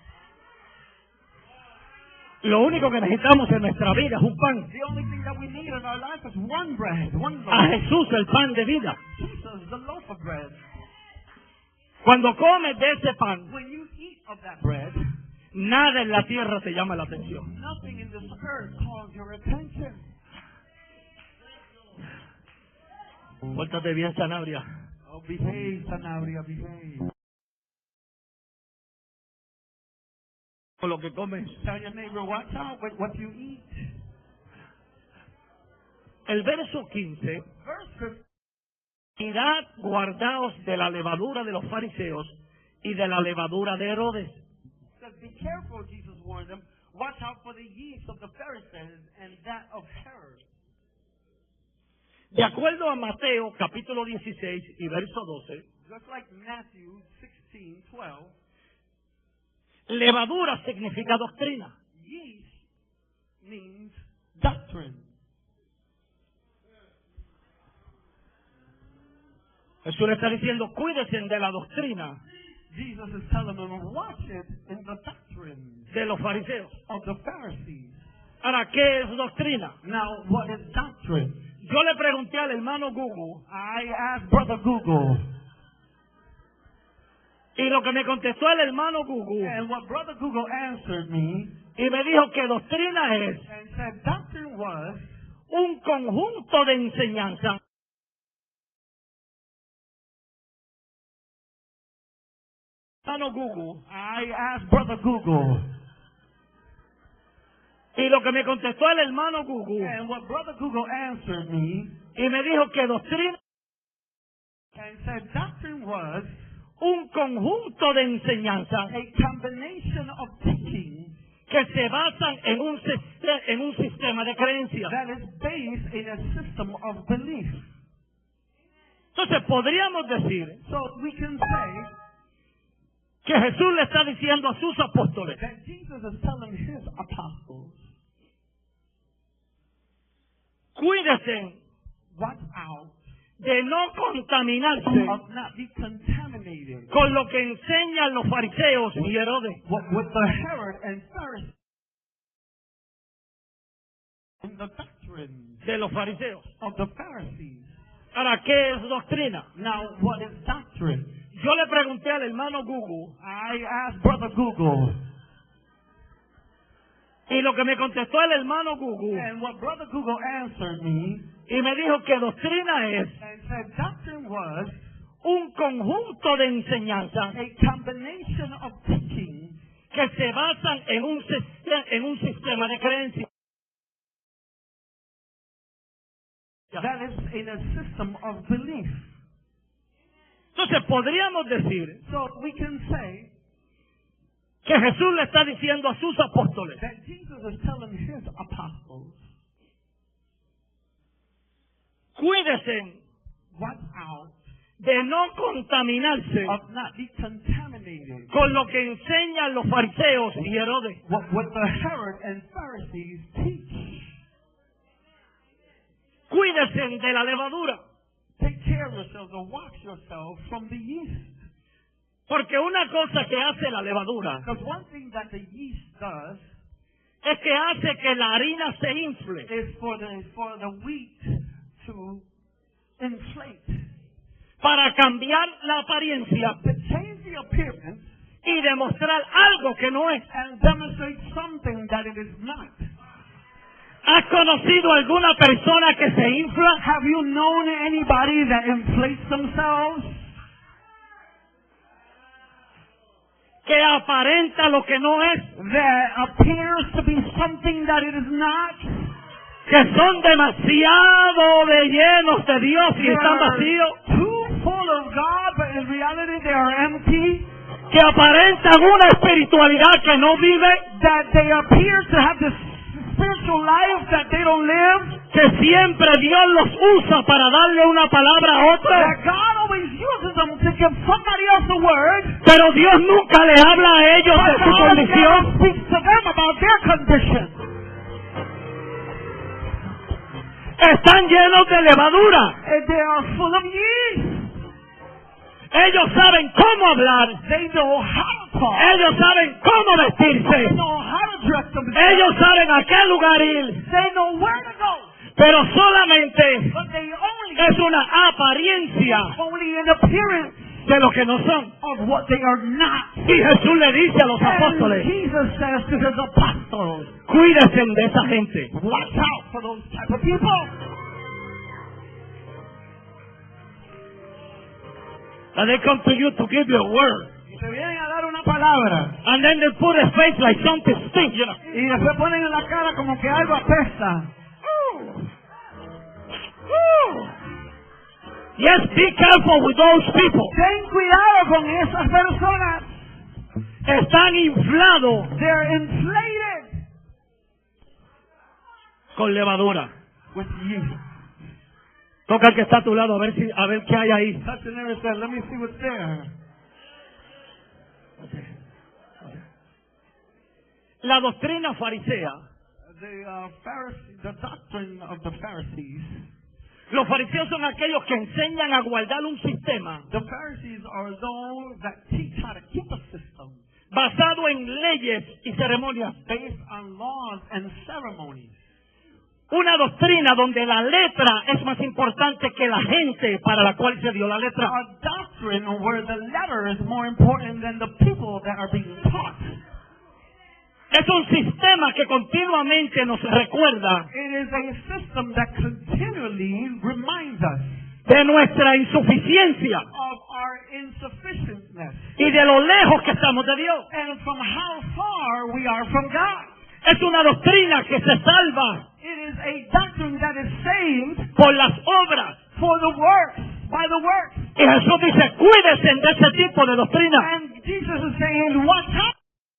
Speaker 1: Lo único que necesitamos en nuestra vida es un pan.
Speaker 2: The only thing that we need in our life is one bread, one
Speaker 1: A
Speaker 2: loaf.
Speaker 1: Jesús, el pan de vida.
Speaker 2: Jesus, the loaf of bread.
Speaker 1: Cuando comes de ese pan,
Speaker 2: When you eat of that bread,
Speaker 1: nada en la tierra te llama la atención.
Speaker 2: nothing in this earth calls your attention.
Speaker 1: Pórtate bien, Sanabria.
Speaker 2: Oh, behave, Sanabria, behave.
Speaker 1: Con lo que comes.
Speaker 2: Tell your neighbor, watch out with what you eat.
Speaker 1: El verso 15.
Speaker 2: Verse 15.
Speaker 1: Mirad, guardaos de la levadura de los fariseos y de la levadura de Herodes.
Speaker 2: Says, be careful, Jesus warned them. Watch out for the yeast of the Pharisees and that of Herod.
Speaker 1: De acuerdo a Mateo capítulo 16 y verso 12,
Speaker 2: Just like Matthew 16:12,
Speaker 1: levadura significa doctrina.
Speaker 2: yeast means doctrine.
Speaker 1: Jesús le está diciendo, cuídense de la doctrina
Speaker 2: Jesus is telling them, watch it in the doctrine
Speaker 1: de los fariseos.
Speaker 2: of the Pharisees.
Speaker 1: Ahora, ¿qué es doctrina?
Speaker 2: Now, what is doctrine?
Speaker 1: Yo le pregunté al hermano Google
Speaker 2: I asked Brother Google,
Speaker 1: y lo que me contestó el hermano Google
Speaker 2: and what Brother Google answered me
Speaker 1: y me dijo que doctrina es
Speaker 2: and said doctrine was
Speaker 1: un conjunto de enseñanza hermano Google.
Speaker 2: I asked Brother Google,
Speaker 1: Y lo que me contestó el hermano Google
Speaker 2: and what Brother Google answered me
Speaker 1: y me dijo que doctrina
Speaker 2: and said doctrine was
Speaker 1: un conjunto de enseñanza
Speaker 2: a combination of teachings
Speaker 1: que se basan en un sistema de creencias.
Speaker 2: that is based in a system of belief.
Speaker 1: Entonces podríamos decir
Speaker 2: So we can say
Speaker 1: que Jesús le está diciendo a sus apóstoles,
Speaker 2: that Jesus is telling his apostles,
Speaker 1: cuídense
Speaker 2: watch out
Speaker 1: de no contaminarse
Speaker 2: of not be contaminated
Speaker 1: con lo que enseñan los fariseos y Herodes.
Speaker 2: with the Herod and Pharisees and the doctrine
Speaker 1: De los fariseos.
Speaker 2: of the Pharisees.
Speaker 1: Ahora, ¿qué es doctrina?
Speaker 2: Now, what is doctrine?
Speaker 1: Yo le pregunté al hermano Google
Speaker 2: I asked Brother Google,
Speaker 1: y lo que me contestó el hermano Google
Speaker 2: and what Brother Google answered me
Speaker 1: y me dijo que doctrina es
Speaker 2: and said doctrine was
Speaker 1: un conjunto de enseñanza
Speaker 2: a combination of teachings
Speaker 1: que se basan en un sistema de creencias.
Speaker 2: that is in a system of belief.
Speaker 1: Entonces podríamos decir
Speaker 2: So we can say
Speaker 1: que Jesús le está diciendo a sus apóstoles,
Speaker 2: that Jesus is telling his apostles,
Speaker 1: cuídense
Speaker 2: watch out
Speaker 1: de no contaminarse
Speaker 2: of not be contaminated
Speaker 1: con lo que enseñan los fariseos y Herodes.
Speaker 2: what the Herod and Pharisees teach.
Speaker 1: Cuídense de la levadura,
Speaker 2: Take care of yourselves or watch yourselves from the yeast.
Speaker 1: porque una cosa que hace la levadura
Speaker 2: Because one thing that the yeast does
Speaker 1: es que hace que la harina se infle
Speaker 2: is for the wheat to inflate,
Speaker 1: para cambiar la apariencia
Speaker 2: to change the appearance
Speaker 1: y demostrar algo que no es.
Speaker 2: and demonstrate something that it is not.
Speaker 1: ¿Has conocido alguna persona que se infla?
Speaker 2: Have you known anybody that inflates themselves?
Speaker 1: Que aparenta lo que no es,
Speaker 2: That appears to be something that it is not?
Speaker 1: que son demasiado de llenos de Dios y están vacíos,
Speaker 2: Too full of God, but in reality they are empty?
Speaker 1: que aparentan una espiritualidad que no vive,
Speaker 2: That they appear to have this spiritual life that they don't live?
Speaker 1: que siempre Dios los usa para darle una palabra a otro,
Speaker 2: That God always uses them to give somebody else a word,
Speaker 1: pero Dios nunca le habla a ellos
Speaker 2: but
Speaker 1: de su
Speaker 2: God never
Speaker 1: condición.
Speaker 2: speaks to them about their condition.
Speaker 1: Están llenos de levadura.
Speaker 2: And they are full of yeast.
Speaker 1: Ellos saben cómo hablar,
Speaker 2: They know how to talk.
Speaker 1: ellos saben cómo
Speaker 2: They
Speaker 1: vestirse,
Speaker 2: know how to dress themselves.
Speaker 1: ellos saben a qué lugar ir,
Speaker 2: They know where to go.
Speaker 1: pero solamente
Speaker 2: But they only
Speaker 1: es una apariencia
Speaker 2: only an appearance
Speaker 1: de lo que no son.
Speaker 2: of what they are not.
Speaker 1: Y Jesús le dice a los
Speaker 2: And
Speaker 1: apóstoles,
Speaker 2: Jesus says to his apostles,
Speaker 1: cuídense de esa gente.
Speaker 2: watch out for those type of people.
Speaker 1: And they come to you to give you a word.
Speaker 2: Y te vienen a dar una palabra.
Speaker 1: And then they put a face like something stinks, you know.
Speaker 2: Y después ponen en la cara como que algo apesta.
Speaker 1: Yes, be careful with those people.
Speaker 2: Ten cuidado con esas personas.
Speaker 1: Están inflados
Speaker 2: They're inflated
Speaker 1: con levadura.
Speaker 2: with yeast.
Speaker 1: Toca al que está a tu lado a ver qué hay ahí.
Speaker 2: Touch the neighbor and say, let me see what's there.
Speaker 1: La doctrina farisea.
Speaker 2: The doctrine of the Pharisees.
Speaker 1: Los fariseos son aquellos que enseñan a guardar un sistema.
Speaker 2: The Pharisees are those that teach how to keep a system.
Speaker 1: Basado en leyes y ceremonias.
Speaker 2: Based on laws and ceremonies.
Speaker 1: Una doctrina donde la letra es más importante que la gente para la cual se dio la letra.
Speaker 2: A doctrine where the letter is more important than the people that are being taught.
Speaker 1: Es un sistema que continuamente nos recuerda
Speaker 2: It is a system that continually reminds us
Speaker 1: de nuestra insuficiencia
Speaker 2: of our insufficientness
Speaker 1: y de lo lejos que estamos de Dios.
Speaker 2: and from how far we are from God.
Speaker 1: Es una doctrina que se salva
Speaker 2: It is a doctrine that is saved
Speaker 1: por las obras.
Speaker 2: for the works, by the works.
Speaker 1: Y Jesús dice, cuídense de ese tipo de doctrina.
Speaker 2: And Jesus is saying, watch out.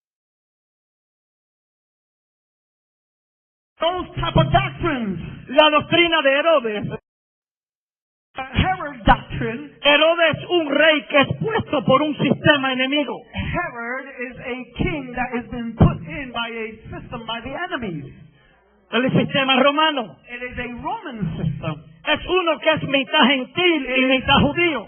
Speaker 2: Those type of doctrines.
Speaker 1: La doctrina de Herodes.
Speaker 2: Herod doctrine.
Speaker 1: Herodes es un rey que es puesto por un sistema enemigo.
Speaker 2: Herod is a king that has been put in by a system by the enemies.
Speaker 1: El sistema romano.
Speaker 2: It is a Roman system.
Speaker 1: Es uno que es mitad gentil y mitad judío.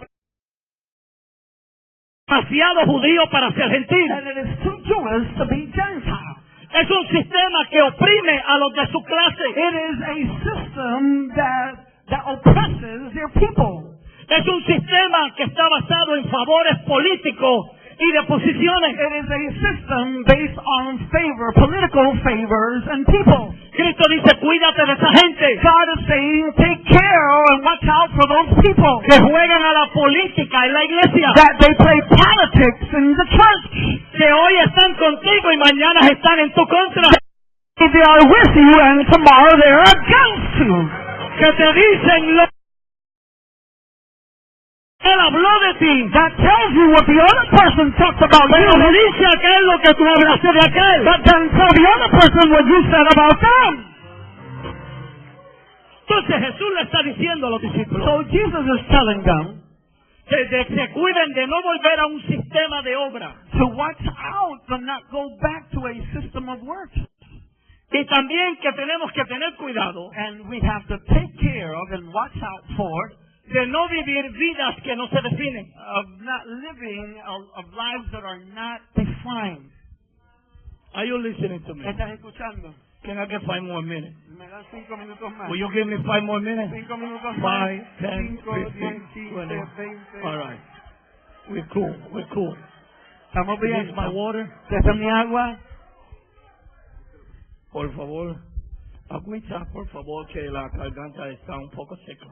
Speaker 1: Demasiado judío para ser gentil.
Speaker 2: And it is too Jewish to be Gentile.
Speaker 1: Es un sistema que oprime a los de su clase.
Speaker 2: It is a system that oppresses their people.
Speaker 1: Es un sistema que está basado en favores políticos y de posiciones.
Speaker 2: It is a system based on political favors and people.
Speaker 1: Cristo dice, cuídate de esa gente
Speaker 2: God is saying, take care and watch out for those people
Speaker 1: que juegan a la política en la iglesia,
Speaker 2: that they play politics in the church.
Speaker 1: que hoy están contigo y mañana están en tu contra,
Speaker 2: They are with you and tomorrow they are against you.
Speaker 1: que te dicen lo que él habló de ti,
Speaker 2: That tells you what the other person talked about
Speaker 1: pero le
Speaker 2: you.
Speaker 1: dice a aquel lo que tú hablaste de aquel.
Speaker 2: But then tell the other person what you said about them.
Speaker 1: Entonces Jesús le está diciendo a los discípulos
Speaker 2: So Jesus is telling them
Speaker 1: que se cuiden de no volver a un sistema de obra.
Speaker 2: to watch out to not go back to a system of works.
Speaker 1: Y también que tenemos que tener cuidado
Speaker 2: And we have to take care of and watch out for
Speaker 1: de no vivir vidas que no se definen.
Speaker 2: of not living of lives that are not defined.
Speaker 1: Are you listening to me?
Speaker 2: ¿Estás escuchando?
Speaker 1: Can I get 5 more minutes?
Speaker 2: Me dan 5 minutos más.
Speaker 1: Will you give me 5 more minutes?
Speaker 2: 5 minutos más.
Speaker 1: 5, 10,
Speaker 2: 5, 10,
Speaker 1: 15,
Speaker 2: 15,
Speaker 1: 20.
Speaker 2: 20.
Speaker 1: All right. We're cool. We're cool.
Speaker 2: ¿Estamos
Speaker 1: This
Speaker 2: bien?
Speaker 1: is my water.
Speaker 2: ¿Esta es mi agua?
Speaker 1: Por favor. Agüita, por favor, que la garganta está un poco seca.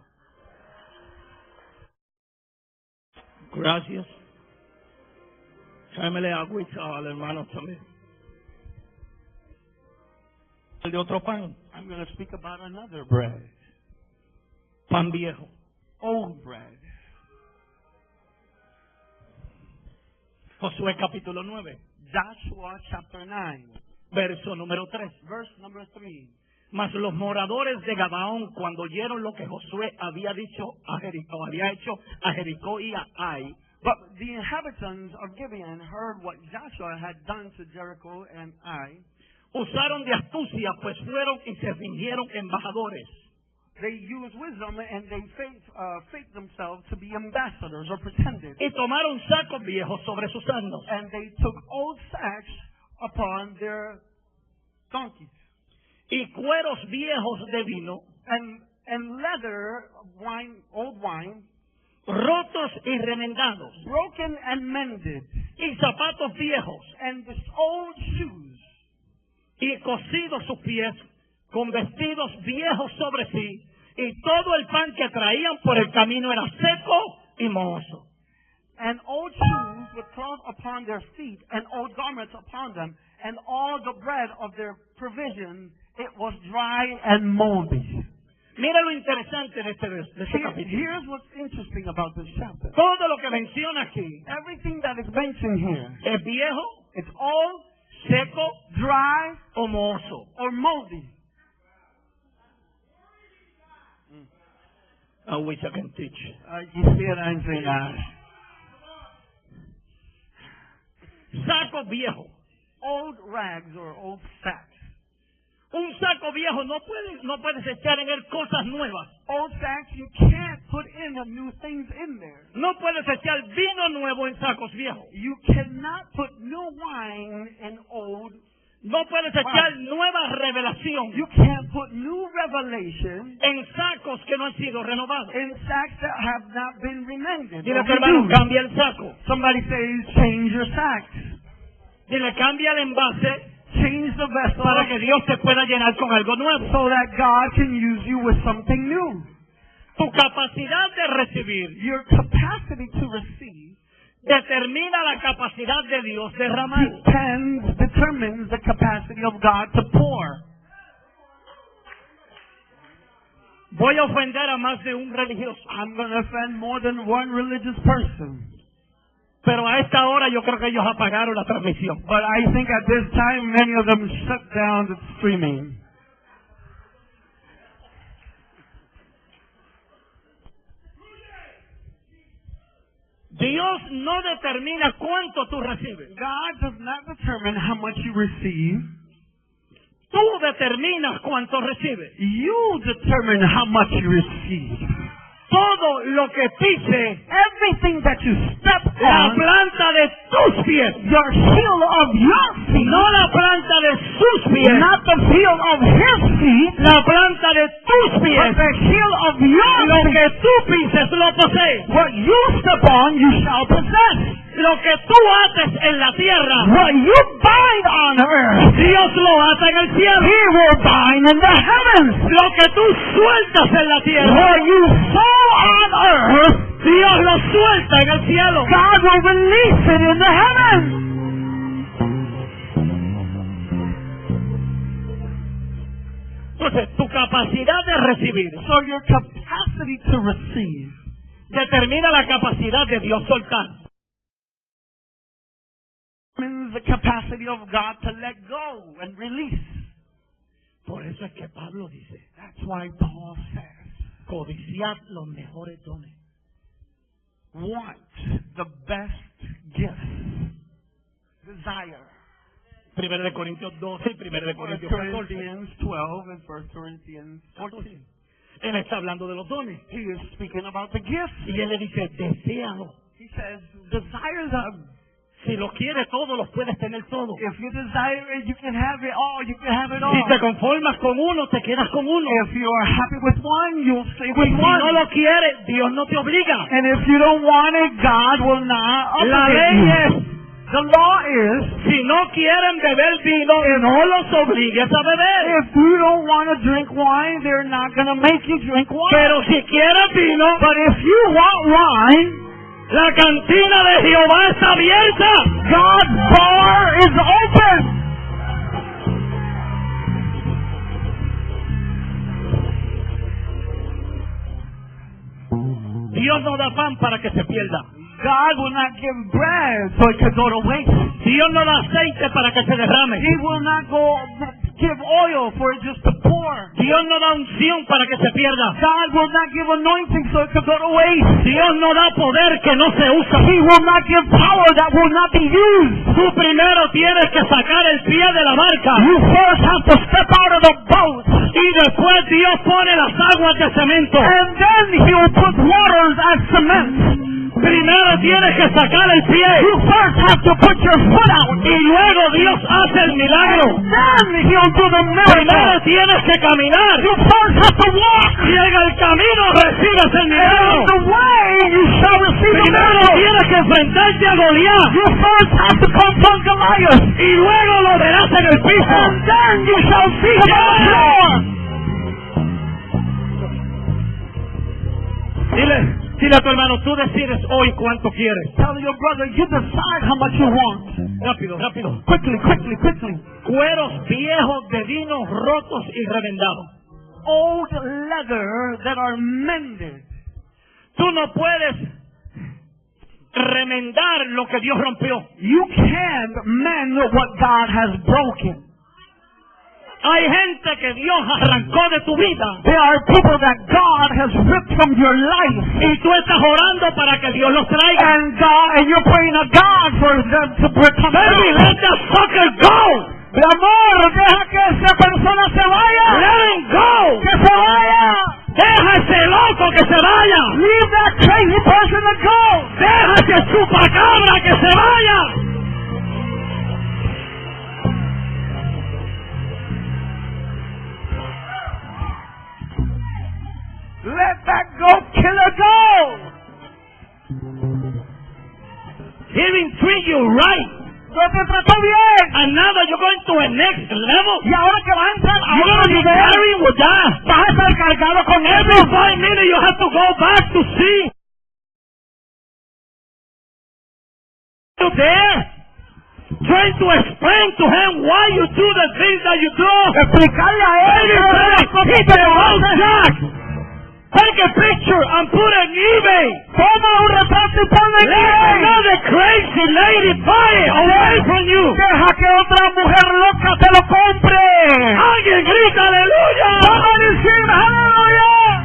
Speaker 1: Gracias. Tráemele agüita al hermano también. El de otro pan.
Speaker 2: I'm going to speak about another bread.
Speaker 1: Pan viejo.
Speaker 2: Old bread.
Speaker 1: Josué capítulo 9.
Speaker 2: Joshua chapter 9.
Speaker 1: Verso número 3.
Speaker 2: Verse number 3.
Speaker 1: Mas los moradores de Gabaón, cuando oyeron lo que Josué había dicho a Jericó, había hecho a Jericó y a Ai,
Speaker 2: But the inhabitants of Gibeon heard what Joshua had done to Jericho and Ai.
Speaker 1: usaron de astucia, pues fueron y se fingieron embajadores.
Speaker 2: They used wisdom and they faked themselves to be ambassadors or pretended.
Speaker 1: Y tomaron sacos viejos sobre sus asnos.
Speaker 2: And they took old sacks upon their donkeys.
Speaker 1: Y cueros viejos de vino,
Speaker 2: And leather, wine, old wine,
Speaker 1: rotos y remendados.
Speaker 2: broken and mended.
Speaker 1: Y zapatos viejos.
Speaker 2: And the old shoes.
Speaker 1: Y cosidos sus pies, con vestidos viejos sobre sí. Y todo el pan que traían por el camino era seco y mohoso.
Speaker 2: And old shoes with cloth upon their feet, and old garments upon them, and all the bread of their provision, it was dry and moldy.
Speaker 1: Mira lo interesante de este capítulo.
Speaker 2: Here's what's interesting about this chapter.
Speaker 1: Todo lo que menciona aquí
Speaker 2: Everything that is mentioned here,
Speaker 1: es viejo,
Speaker 2: it's all
Speaker 1: seco
Speaker 2: dry
Speaker 1: o mohoso.
Speaker 2: or moldy.
Speaker 1: I wish I can teach.
Speaker 2: Quisiera enseñar.
Speaker 1: Sacos viejos.
Speaker 2: old rags or old sacks.
Speaker 1: Un saco viejo no puedes echar en él cosas nuevas.
Speaker 2: Old sacks, you can't put in the new things in there.
Speaker 1: No puedes echar vino nuevo en sacos viejos.
Speaker 2: You cannot put new wine in old.
Speaker 1: No puedes echar nueva revelación
Speaker 2: You can't put new revelation
Speaker 1: en sacos que no han sido renovados.
Speaker 2: in sacks that have not been remended.
Speaker 1: Dile a tu hermano, cambia el saco.
Speaker 2: Somebody says, change your sacks.
Speaker 1: Dile, cambia el envase
Speaker 2: Change the vessel
Speaker 1: para que Dios te pueda llenar con algo nuevo.
Speaker 2: so that God can use you with something new.
Speaker 1: Tu capacidad de recibir
Speaker 2: Your capacity to receive
Speaker 1: determina la capacidad de Dios derramar.
Speaker 2: determines the capacity of God to pour.
Speaker 1: Voy a ofender a más de un religioso,
Speaker 2: I'm going to offend more than one religious person.
Speaker 1: pero a esta hora yo creo que ellos apagaron la transmisión.
Speaker 2: But I think at this time many of them shut down the streaming.
Speaker 1: Dios no determina cuánto tú recibes.
Speaker 2: God does not determine how much you receive.
Speaker 1: Tú determinas cuánto recibes.
Speaker 2: You determine how much you receive.
Speaker 1: Todo lo que pise
Speaker 2: Everything that you step
Speaker 1: la
Speaker 2: on,
Speaker 1: planta de tus pies,
Speaker 2: your heel of your feet,
Speaker 1: no la planta de sus pies,
Speaker 2: not the heel of his feet,
Speaker 1: la planta de tus
Speaker 2: but
Speaker 1: pies.
Speaker 2: the heel of your
Speaker 1: Lo
Speaker 2: feet.
Speaker 1: que tú pises lo posees.
Speaker 2: What you step on, you shall possess.
Speaker 1: Lo que tú haces en la tierra,
Speaker 2: What you bind on earth,
Speaker 1: Dios lo hace en el cielo.
Speaker 2: he will bind in the heavens.
Speaker 1: Lo que tú sueltas en la tierra,
Speaker 2: What you sow on earth,
Speaker 1: Dios lo suelta en el cielo.
Speaker 2: God will release it in the heavens.
Speaker 1: Entonces, tu capacidad de recibir
Speaker 2: So your capacity to receive
Speaker 1: determina la capacidad de Dios soltar.
Speaker 2: means the capacity of God to let go and release.
Speaker 1: Por eso es que Pablo dice,
Speaker 2: That's why Paul says,
Speaker 1: codiciad los mejores dones.
Speaker 2: want the best gifts. Desire.
Speaker 1: 1 de Corintios 12 y 1 de
Speaker 2: 1
Speaker 1: Corintios 14.
Speaker 2: Corinthians 12 and 1 Corinthians 14.
Speaker 1: Él está hablando de los dones.
Speaker 2: He is speaking about the gifts.
Speaker 1: Y él le dice, deséalo.
Speaker 2: He says, desire them.
Speaker 1: Si lo quieres todo, los puedes tener todo.
Speaker 2: If you desire it, you can have it all. You can have it all.
Speaker 1: Si te conformas con uno, te quedas con uno.
Speaker 2: If you are happy with one, you'll stay
Speaker 1: Y
Speaker 2: with
Speaker 1: si
Speaker 2: one.
Speaker 1: no lo quieres, Dios no te obliga.
Speaker 2: And if you don't want it, God will not
Speaker 1: La
Speaker 2: obligate
Speaker 1: ley
Speaker 2: you.
Speaker 1: es,
Speaker 2: The law is,
Speaker 1: si no quieren beber vino, no los obligues a beber.
Speaker 2: if you don't want to drink wine, they're not going to make you drink wine.
Speaker 1: Pero si quieres vino,
Speaker 2: But if you want wine,
Speaker 1: la cantina de Jehová está abierta.
Speaker 2: God's bar is open.
Speaker 1: Dios no da pan para que se pierda.
Speaker 2: God will not give bread so it could go to waste.
Speaker 1: Dios no da aceite para que se derrame.
Speaker 2: He will not give oil for it just to pour.
Speaker 1: Dios no da unción para que se pierda.
Speaker 2: God will not give anointing so it could go to waste.
Speaker 1: Dios no da poder que no se usa.
Speaker 2: He will not give power that will not be used.
Speaker 1: Tú primero tienes que sacar el pie de la barca.
Speaker 2: You first have to step out of the boat.
Speaker 1: Y después Dios pone las aguas de cemento.
Speaker 2: And then he will put waters as cement.
Speaker 1: Primero tienes que sacar el pie.
Speaker 2: You first have to put your foot out.
Speaker 1: Y luego Dios hace el milagro.
Speaker 2: And then he'll do the
Speaker 1: Primero
Speaker 2: miracle.
Speaker 1: tienes que caminar.
Speaker 2: You first have to walk.
Speaker 1: Y en el camino recibes el
Speaker 2: And
Speaker 1: milagro.
Speaker 2: on the way you shall receive the
Speaker 1: Primero
Speaker 2: miracle.
Speaker 1: tienes que enfrentarte a Goliat.
Speaker 2: You first have to confront Goliath.
Speaker 1: Y luego lo verás en el piso.
Speaker 2: And then you shall see him on the floor.
Speaker 1: Dile a tu hermano, tú decides hoy cuánto quieres.
Speaker 2: Tell your brother, you decide how much you want.
Speaker 1: Rápido, rápido.
Speaker 2: Quickly, quickly, quickly.
Speaker 1: Cueros viejos de vino rotos y reventados.
Speaker 2: Old leather that are mended.
Speaker 1: Tú no puedes remendar lo que Dios rompió.
Speaker 2: You can't mend what God has broken.
Speaker 1: Hay gente que Dios arrancó de tu vida.
Speaker 2: There are people that God has ripped from your life.
Speaker 1: Y tú estás orando para que Dios los traiga.
Speaker 2: And you're praying to God for them to come
Speaker 1: Baby,
Speaker 2: back.
Speaker 1: let that sucker go.
Speaker 2: Mi amor, deja que esa persona se vaya.
Speaker 1: Let him go.
Speaker 2: Que se vaya.
Speaker 1: Deja ese loco que se vaya.
Speaker 2: Leave that crazy person to go.
Speaker 1: Deja ese chupacabra que se vaya.
Speaker 2: Let that go killer go.
Speaker 1: He didn't treat you right.
Speaker 2: No te trató bien.
Speaker 1: And now that you're going to a next level,
Speaker 2: Y ahora que vas a entrar a
Speaker 1: you're going
Speaker 2: otro
Speaker 1: to be
Speaker 2: nivel,
Speaker 1: carrying with that.
Speaker 2: vas a estar cargado con
Speaker 1: Every
Speaker 2: eso.
Speaker 1: 5 minutes you have to go back to see. You there? Trying to explain to him why you do the things that you do.
Speaker 2: Explicarle a él las cosas que le hacen.
Speaker 1: Take a picture and put it on eBay.
Speaker 2: Toma un retrato y ponlo en
Speaker 1: Let
Speaker 2: eBay.
Speaker 1: another crazy lady buy it away from you.
Speaker 2: Deja que otra mujer loca te lo compre.
Speaker 1: Alguien grita aleluya.
Speaker 2: Somebody sing hallelujah.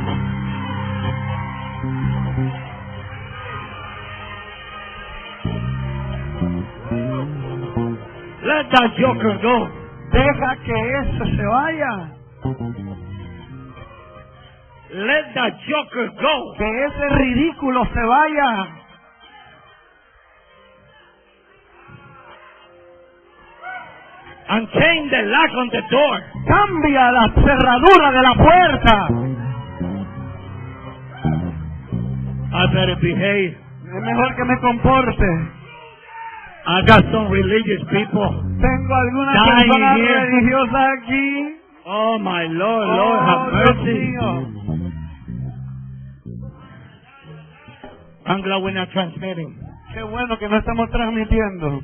Speaker 1: Let that joker go.
Speaker 2: Deja que ese se vaya.
Speaker 1: Let that joker go.
Speaker 2: Que ese ridículo se vaya.
Speaker 1: And change the lock on the door.
Speaker 2: Cambia la cerradura de la puerta.
Speaker 1: I better behave.
Speaker 2: Es mejor que me comporte.
Speaker 1: I got some religious people.
Speaker 2: Tengo algunas
Speaker 1: Dying
Speaker 2: personas
Speaker 1: here.
Speaker 2: religiosas aquí.
Speaker 1: Oh my Lord, Lord have
Speaker 2: Dios
Speaker 1: mercy.
Speaker 2: mío.
Speaker 1: I'm glad we're not transmitting.
Speaker 2: Qué bueno que no estamos transmitiendo.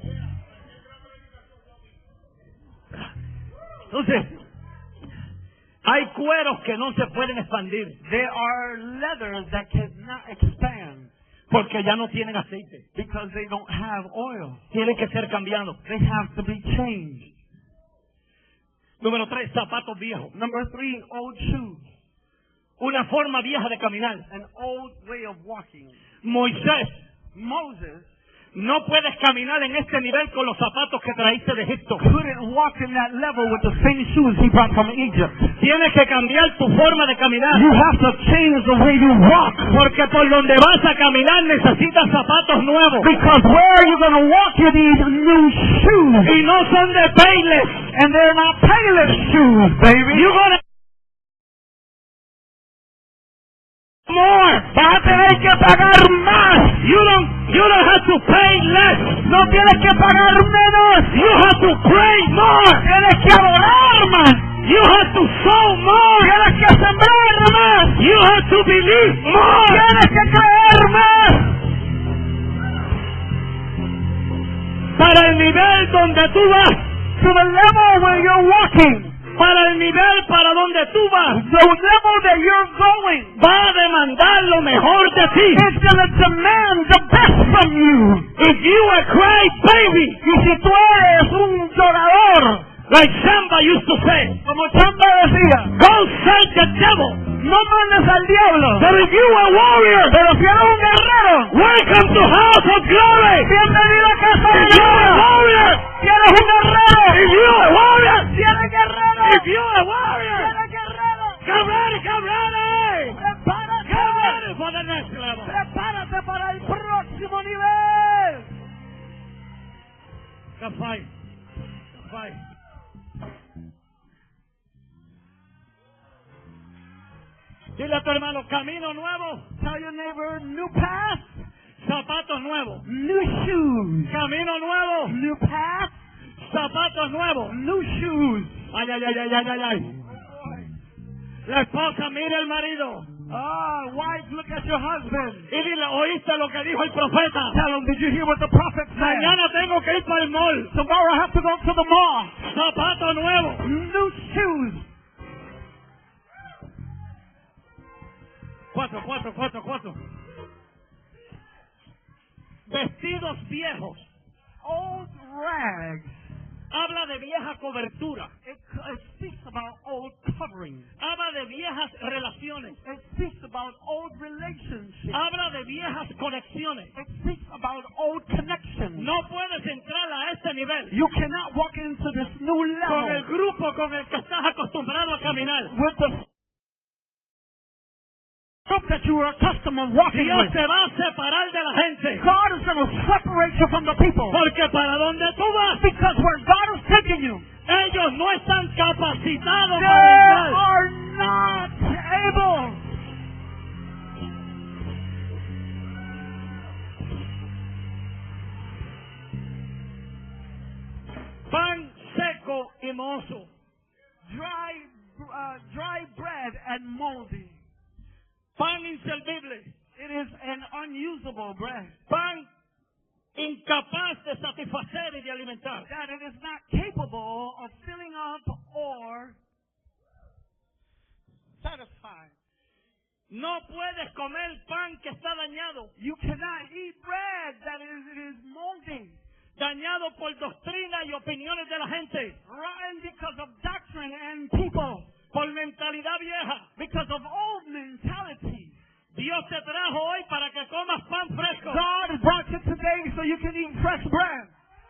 Speaker 1: Entonces, hay cueros que no se pueden expandir
Speaker 2: There are leathers that cannot expand
Speaker 1: porque ya no tienen aceite.
Speaker 2: because they don't have oil.
Speaker 1: Tienen que ser cambiados.
Speaker 2: They have to be changed.
Speaker 1: Número 3, zapatos viejos.
Speaker 2: Number 3, old shoes.
Speaker 1: Una forma vieja de caminar.
Speaker 2: An old way of walking.
Speaker 1: Moisés,
Speaker 2: Moses
Speaker 1: no puedes caminar en este nivel con los zapatos que traíste de Egipto.
Speaker 2: couldn't walk in that level with the same shoes he brought from Egypt.
Speaker 1: Tienes que cambiar tu forma de caminar.
Speaker 2: You have to change the way you walk.
Speaker 1: Porque por donde vas a caminar necesitas zapatos nuevos.
Speaker 2: Because where you're going to walk, you need new shoes.
Speaker 1: Y no son de Payless.
Speaker 2: And they're not Payless shoes, baby.
Speaker 1: You're gonna more.
Speaker 2: Vas a tener que pagar más.
Speaker 1: You don't have to pay less.
Speaker 2: No tienes que pagar menos.
Speaker 1: You have to pray more.
Speaker 2: Tienes que adorar más.
Speaker 1: You have to sow more.
Speaker 2: Tienes que sembrar más.
Speaker 1: You have to believe more.
Speaker 2: Tienes que creer más.
Speaker 1: Para el nivel donde tú vas.
Speaker 2: To the level where you're walking.
Speaker 1: Para el nivel para donde tú vas.
Speaker 2: The level that you're going.
Speaker 1: Va a demandar lo mejor de ti.
Speaker 2: It's going to demand the best from you.
Speaker 1: If you a cry baby.
Speaker 2: Y si tú eres un llorador,
Speaker 1: Like Samba used to say.
Speaker 2: como Chamba decía,
Speaker 1: Go serve the devil.
Speaker 2: no mandes al diablo.
Speaker 1: But if you a warrior.
Speaker 2: Pero si eres un guerrero,
Speaker 1: Welcome to House of Glory.
Speaker 2: bienvenido a casa de
Speaker 1: If you a
Speaker 2: Dios.
Speaker 1: warrior.
Speaker 2: Si eres un guerrero,
Speaker 1: If you a warrior.
Speaker 2: si eres guerrero,
Speaker 1: If you a warrior.
Speaker 2: si eres guerrero,
Speaker 1: Come ready, come ready.
Speaker 2: prepárate.
Speaker 1: Get ready for the next level.
Speaker 2: Prepárate para el próximo nivel.
Speaker 1: Come fight. Come fight. Dile a tu hermano, camino nuevo,
Speaker 2: Tell your neighbor, new path,
Speaker 1: zapatos nuevos.
Speaker 2: new shoes.
Speaker 1: Camino nuevo,
Speaker 2: New path,
Speaker 1: zapatos nuevos.
Speaker 2: new shoes.
Speaker 1: Ay, ay, ay, ay, ay, ay, ay. La esposa mira al marido
Speaker 2: Wives, look at your husband.
Speaker 1: y dile, ¿oíste lo que dijo el profeta?
Speaker 2: Tell him, did you hear what the prophet said?
Speaker 1: Mañana tengo que ir para el mall.
Speaker 2: Tomorrow I have to go to the mall.
Speaker 1: Zapatos nuevos.
Speaker 2: New shoes.
Speaker 1: 4. Vestidos viejos.
Speaker 2: Old rags.
Speaker 1: Habla de vieja cobertura.
Speaker 2: It speaks about old covering.
Speaker 1: Habla de viejas relaciones.
Speaker 2: It speaks about old relationships.
Speaker 1: Habla de viejas conexiones.
Speaker 2: It speaks about old connections.
Speaker 1: No puedes entrar a este nivel
Speaker 2: You cannot walk into this new
Speaker 1: con el
Speaker 2: level
Speaker 1: grupo con el que estás acostumbrado a caminar.
Speaker 2: with the group that you were accustomed to walking
Speaker 1: Dios
Speaker 2: with.
Speaker 1: te va a separar de la gente.
Speaker 2: God is going to separate you from the people.
Speaker 1: Porque para donde tú vas,
Speaker 2: Because where God is taking you,
Speaker 1: ellos no están capacitados
Speaker 2: they
Speaker 1: para entrar.
Speaker 2: are not able.
Speaker 1: Pan seco y mozo.
Speaker 2: Dry bread and moldy.
Speaker 1: Pan inservible.
Speaker 2: It is an unusable bread.
Speaker 1: Pan incapaz de satisfacer y de alimentar.
Speaker 2: That it is not capable of filling up or satisfying.
Speaker 1: No puedes comer pan que está dañado.
Speaker 2: You cannot eat bread that is moldy.
Speaker 1: Dañado por doctrina y opiniones de la gente.
Speaker 2: Rotten because of doctrine and people.
Speaker 1: Por mentalidad vieja.
Speaker 2: Because of old mentality.
Speaker 1: Dios te trajo hoy para que comas pan fresco.
Speaker 2: God brought you today so you can eat fresh bread.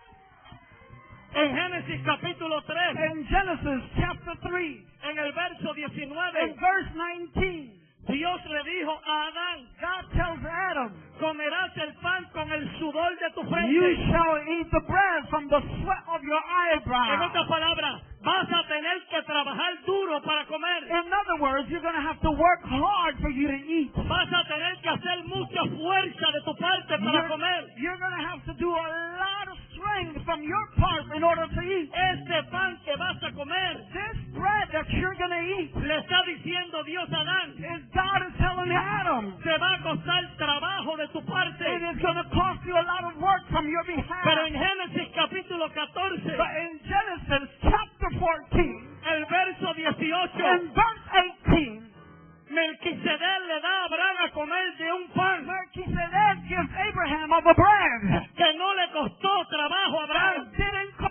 Speaker 1: En Génesis capítulo 3,
Speaker 2: In Genesis chapter 3,
Speaker 1: en el verso 19,
Speaker 2: in verse 19,
Speaker 1: Dios le dijo a Adán,
Speaker 2: God tells Adam,
Speaker 1: comerás el pan con el sudor de tu
Speaker 2: you
Speaker 1: frente.
Speaker 2: shall eat the bread from the sweat of your
Speaker 1: En
Speaker 2: eyebrow.
Speaker 1: otras palabras, vas a tener que trabajar duro para comer.
Speaker 2: In other words, you're going to have to work hard for you to eat.
Speaker 1: Vas a tener que hacer mucha fuerza de tu parte para comer.
Speaker 2: You're going to have to do a lot of strength from your part in order to eat.
Speaker 1: Este pan que vas a comer,
Speaker 2: This bread that you're going to eat,
Speaker 1: le está diciendo Dios a Adán,
Speaker 2: is God is telling Adam,
Speaker 1: te va a costar trabajo de tu
Speaker 2: it
Speaker 1: parte.
Speaker 2: is going to cost you a lot of work from your behalf.
Speaker 1: Pero en Génesis capítulo 14,
Speaker 2: But in Genesis chapter 14,
Speaker 1: el verso 18,
Speaker 2: in verse 18,
Speaker 1: Melquisedec le da a Abraham a comer de un pan
Speaker 2: Melchizedek gives Abraham of a bread
Speaker 1: que no le costó trabajo a
Speaker 2: that
Speaker 1: Abraham.
Speaker 2: didn't cost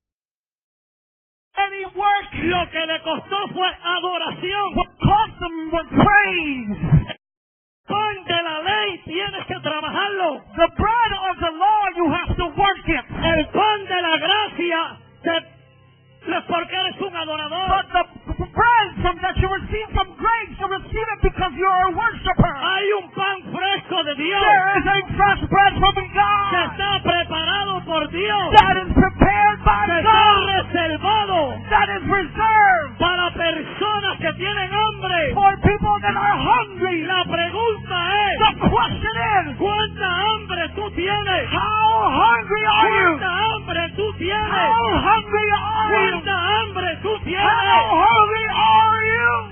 Speaker 2: any work.
Speaker 1: Lo que le costó fue adoración.
Speaker 2: What cost him was praise.
Speaker 1: Pan de la ley tienes que trabajarlo.
Speaker 2: The bread of the law, you have to work it.
Speaker 1: El pan de la gracia porque eres un adorador.
Speaker 2: But the bread that you receive from grace, you receive it because you're a worshiper.
Speaker 1: Hay un pan fresco de Dios
Speaker 2: There is a fresh bread from
Speaker 1: que
Speaker 2: God
Speaker 1: está preparado por Dios,
Speaker 2: that is prepared by
Speaker 1: que está
Speaker 2: God,
Speaker 1: reservado
Speaker 2: that is reserved
Speaker 1: para personas que tienen hambre.
Speaker 2: for people that are hungry.
Speaker 1: La pregunta es,
Speaker 2: The question is,
Speaker 1: ¿cuánta hambre tú tienes?
Speaker 2: how hungry are you?
Speaker 1: ¿Cuánta hambre tú tienes?
Speaker 2: How hungry are you?
Speaker 1: ¿Cuánta hambre tú
Speaker 2: How
Speaker 1: tienes?
Speaker 2: hungry are you?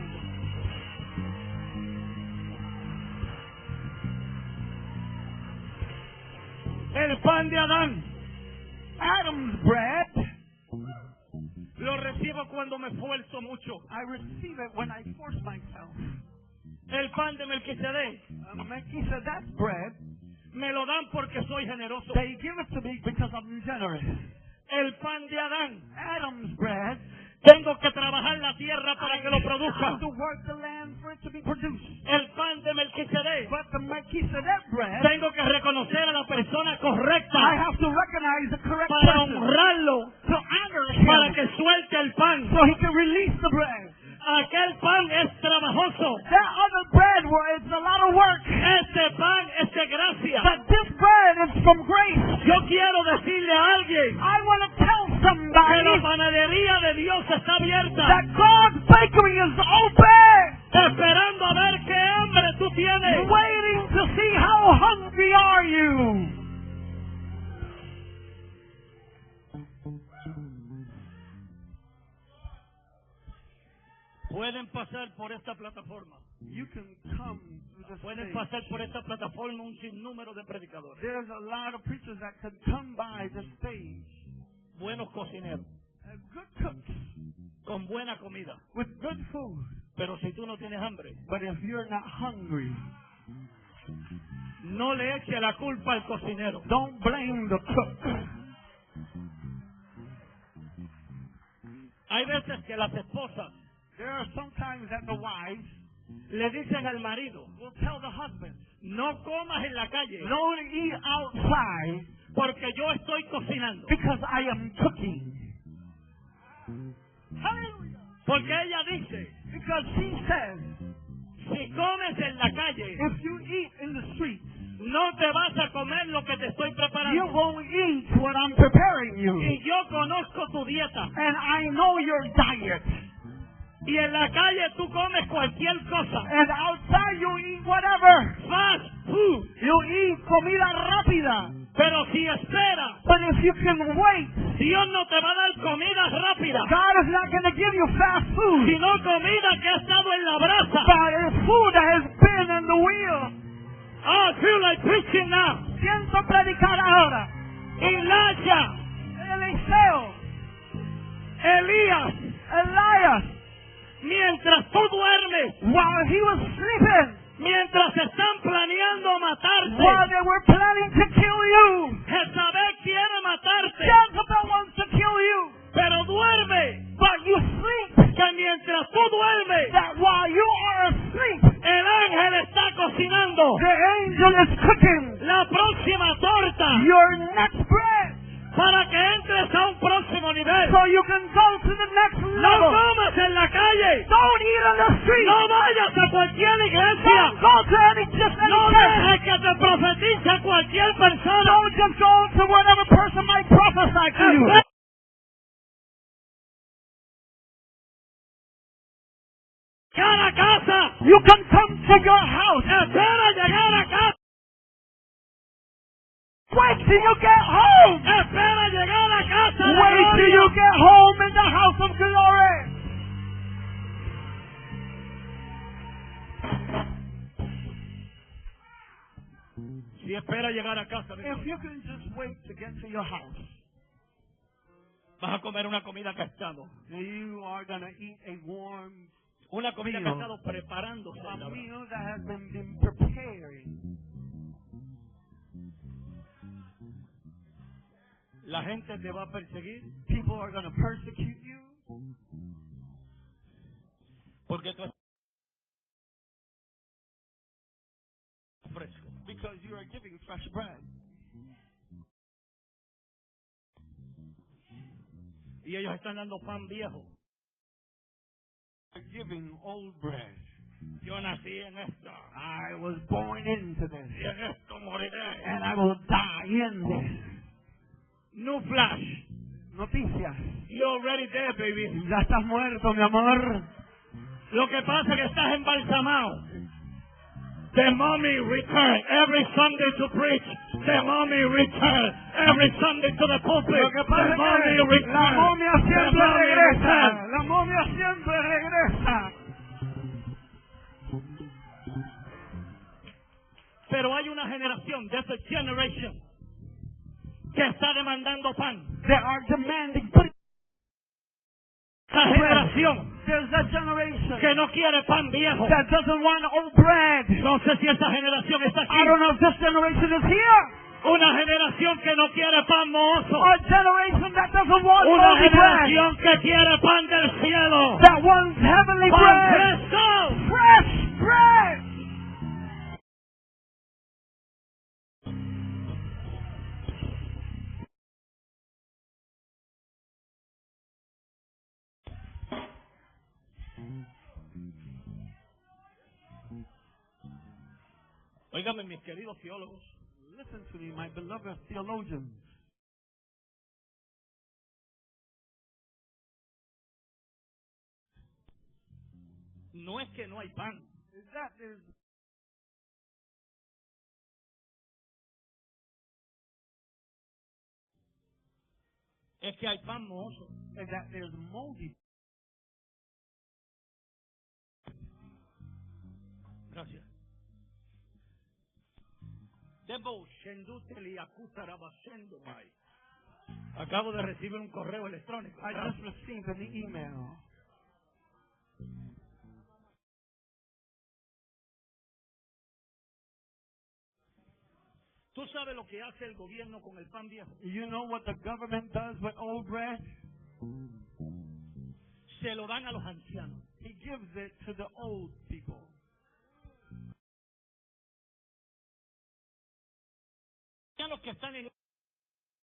Speaker 1: El pan de Adán
Speaker 2: Adam's bread,
Speaker 1: lo recibo cuando me esfuerzo mucho.
Speaker 2: I receive it when I force myself.
Speaker 1: El pan de Melquisedec
Speaker 2: Melchizedek's bread,
Speaker 1: me lo dan porque soy generoso.
Speaker 2: they give it to me because I'm generous.
Speaker 1: El pan de Adán,
Speaker 2: Adam's bread,
Speaker 1: tengo que trabajar la tierra para que lo
Speaker 2: I
Speaker 1: produzca.
Speaker 2: have to work the land for it to be produced.
Speaker 1: El pan de Melquisedec,
Speaker 2: But the Melchizedek bread,
Speaker 1: tengo que reconocer a la persona
Speaker 2: I
Speaker 1: correcta
Speaker 2: have to recognize the correct
Speaker 1: para
Speaker 2: person
Speaker 1: honrarlo,
Speaker 2: to honor
Speaker 1: para
Speaker 2: him
Speaker 1: que suelte el pan.
Speaker 2: so he can release the bread.
Speaker 1: Aquel pan es trabajoso.
Speaker 2: That other bread where it's a lot of work.
Speaker 1: Este pan es de gracia.
Speaker 2: But this bread is from grace.
Speaker 1: Yo quiero decirle a alguien
Speaker 2: I want to tell
Speaker 1: que la
Speaker 2: somebody
Speaker 1: panadería de Dios está abierta,
Speaker 2: that God's bakery is open,
Speaker 1: esperando a ver qué hambre tú tienes.
Speaker 2: waiting to see how hungry are you.
Speaker 1: Pueden pasar por esta plataforma.
Speaker 2: You can come to the
Speaker 1: Pueden
Speaker 2: stage.
Speaker 1: pasar por esta plataforma un sinnúmero de predicadores.
Speaker 2: There's a lot of preachers that could come by the stage.
Speaker 1: Buenos cocineros,
Speaker 2: Good cooks
Speaker 1: con buena comida.
Speaker 2: with good food.
Speaker 1: Pero si tú no tienes hambre,
Speaker 2: But if you're not hungry,
Speaker 1: no le eche la culpa al cocinero.
Speaker 2: don't blame the cook.
Speaker 1: Hay veces que las esposas
Speaker 2: There are sometimes that the wives
Speaker 1: le dicen al marido,
Speaker 2: will tell the husband,
Speaker 1: no comas en la calle
Speaker 2: don't eat outside
Speaker 1: porque yo estoy cocinando.
Speaker 2: because I am cooking. Hallelujah.
Speaker 1: Porque ella dice,
Speaker 2: Because she says,
Speaker 1: si comes en la calle,
Speaker 2: if you eat in the street,
Speaker 1: no te vas a comer lo que te estoy
Speaker 2: you
Speaker 1: preparando.
Speaker 2: won't eat what I'm preparing you.
Speaker 1: Y yo conozco tu dieta.
Speaker 2: And I know your diet.
Speaker 1: Y en la calle tú comes cualquier cosa.
Speaker 2: And outside you eat whatever.
Speaker 1: Fast food.
Speaker 2: You eat comida rápida.
Speaker 1: Pero si espera,
Speaker 2: But if you can wait,
Speaker 1: Dios no te va a dar comida rápida,
Speaker 2: God is not going to give you fast food.
Speaker 1: sino comida que ha estado en la brasa.
Speaker 2: But it's food that has been in the wheel.
Speaker 1: Oh, I feel like preaching now.
Speaker 2: Siento predicar ahora.
Speaker 1: Elijah,
Speaker 2: Eliseo,
Speaker 1: Elías,
Speaker 2: Elias,
Speaker 1: mientras tú duermes,
Speaker 2: while he was sleeping,
Speaker 1: mientras están planeando
Speaker 2: while
Speaker 1: matarte,
Speaker 2: they were planning to kill you,
Speaker 1: Jezabel quiere matarte,
Speaker 2: Jezebel wants to kill you.
Speaker 1: pero duerme,
Speaker 2: But you sleep.
Speaker 1: que mientras tú duermes,
Speaker 2: That while you are asleep,
Speaker 1: el ángel está cocinando
Speaker 2: the angel is cooking
Speaker 1: la próxima torta
Speaker 2: your next bread
Speaker 1: para que entres a un próximo nivel.
Speaker 2: so you can go to the next
Speaker 1: No
Speaker 2: level.
Speaker 1: comas en la calle,
Speaker 2: Don't eat on the street.
Speaker 1: no vayas a cualquier iglesia,
Speaker 2: Don't go to just any
Speaker 1: no
Speaker 2: church.
Speaker 1: dejes que te profetice cualquier persona.
Speaker 2: Don't just go to whatever person might prophesy to you.
Speaker 1: Llegar a casa,
Speaker 2: You can come to your house.
Speaker 1: espera llegar a casa,
Speaker 2: Wait till you get home.
Speaker 1: espera llegar a casa de
Speaker 2: Wait till
Speaker 1: gloria.
Speaker 2: you get home in the house of glory.
Speaker 1: Si espera llegar a casa de
Speaker 2: If
Speaker 1: gloria,
Speaker 2: you can just wait to get to your house,
Speaker 1: vas a comer una comida que ha estado,
Speaker 2: you are going to eat a warm
Speaker 1: una comida que ha estado preparándose. en la brasa.
Speaker 2: meal that has been preparing.
Speaker 1: La gente te va a perseguir
Speaker 2: People are going to persecute you
Speaker 1: porque tú estás fresco.
Speaker 2: because you are giving fresh bread.
Speaker 1: Y ellos están dando pan viejo.
Speaker 2: You're giving old bread.
Speaker 1: Yo nací en esto.
Speaker 2: I was born into this,
Speaker 1: Y en esto moriré.
Speaker 2: and I will die in this.
Speaker 1: New flash.
Speaker 2: Noticias.
Speaker 1: You're already dead, baby.
Speaker 2: Ya estás muerto, mi amor.
Speaker 1: Lo que pasa es que estás embalsamado. The mommy return every Sunday to preach. The mommy return every Sunday to the pulpit.
Speaker 2: Lo que pasa
Speaker 1: The
Speaker 2: es
Speaker 1: mommy
Speaker 2: que
Speaker 1: return.
Speaker 2: la momia
Speaker 1: The
Speaker 2: siempre
Speaker 1: mommy
Speaker 2: regresa.
Speaker 1: return.
Speaker 2: La momia siempre regresa.
Speaker 1: Pero hay una generación, there's a generation, que está demandando pan.
Speaker 2: They are demanding bread.
Speaker 1: Esa generación
Speaker 2: There's a generation
Speaker 1: que no quiere pan viejo.
Speaker 2: that doesn't want old bread.
Speaker 1: No sé si esa generación está aquí.
Speaker 2: I don't know if this generation is here.
Speaker 1: Una generación que no quiere pan mohoso.
Speaker 2: A generation that doesn't want
Speaker 1: Una
Speaker 2: moldy bread.
Speaker 1: generación que quiere pan del cielo.
Speaker 2: That wants heavenly
Speaker 1: Pan
Speaker 2: bread.
Speaker 1: fresco.
Speaker 2: Fresh bread.
Speaker 1: Óigame, mis queridos teólogos.
Speaker 2: Listen to me, my beloved theologians.
Speaker 1: No es que no hay pan.
Speaker 2: Is that there's
Speaker 1: Es que hay pan mohoso.
Speaker 2: is that there's moldy.
Speaker 1: Gracias. Debo shenduteli akutarabashendo mai. Acabo de recibir un correo electrónico.
Speaker 2: I just received an email.
Speaker 1: ¿Tú sabes lo que hace el gobierno con el pan viejo?
Speaker 2: You know what the government does with old bread?
Speaker 1: se lo dan a los ancianos.
Speaker 2: He gives it to the old people.
Speaker 1: Ancianos que están en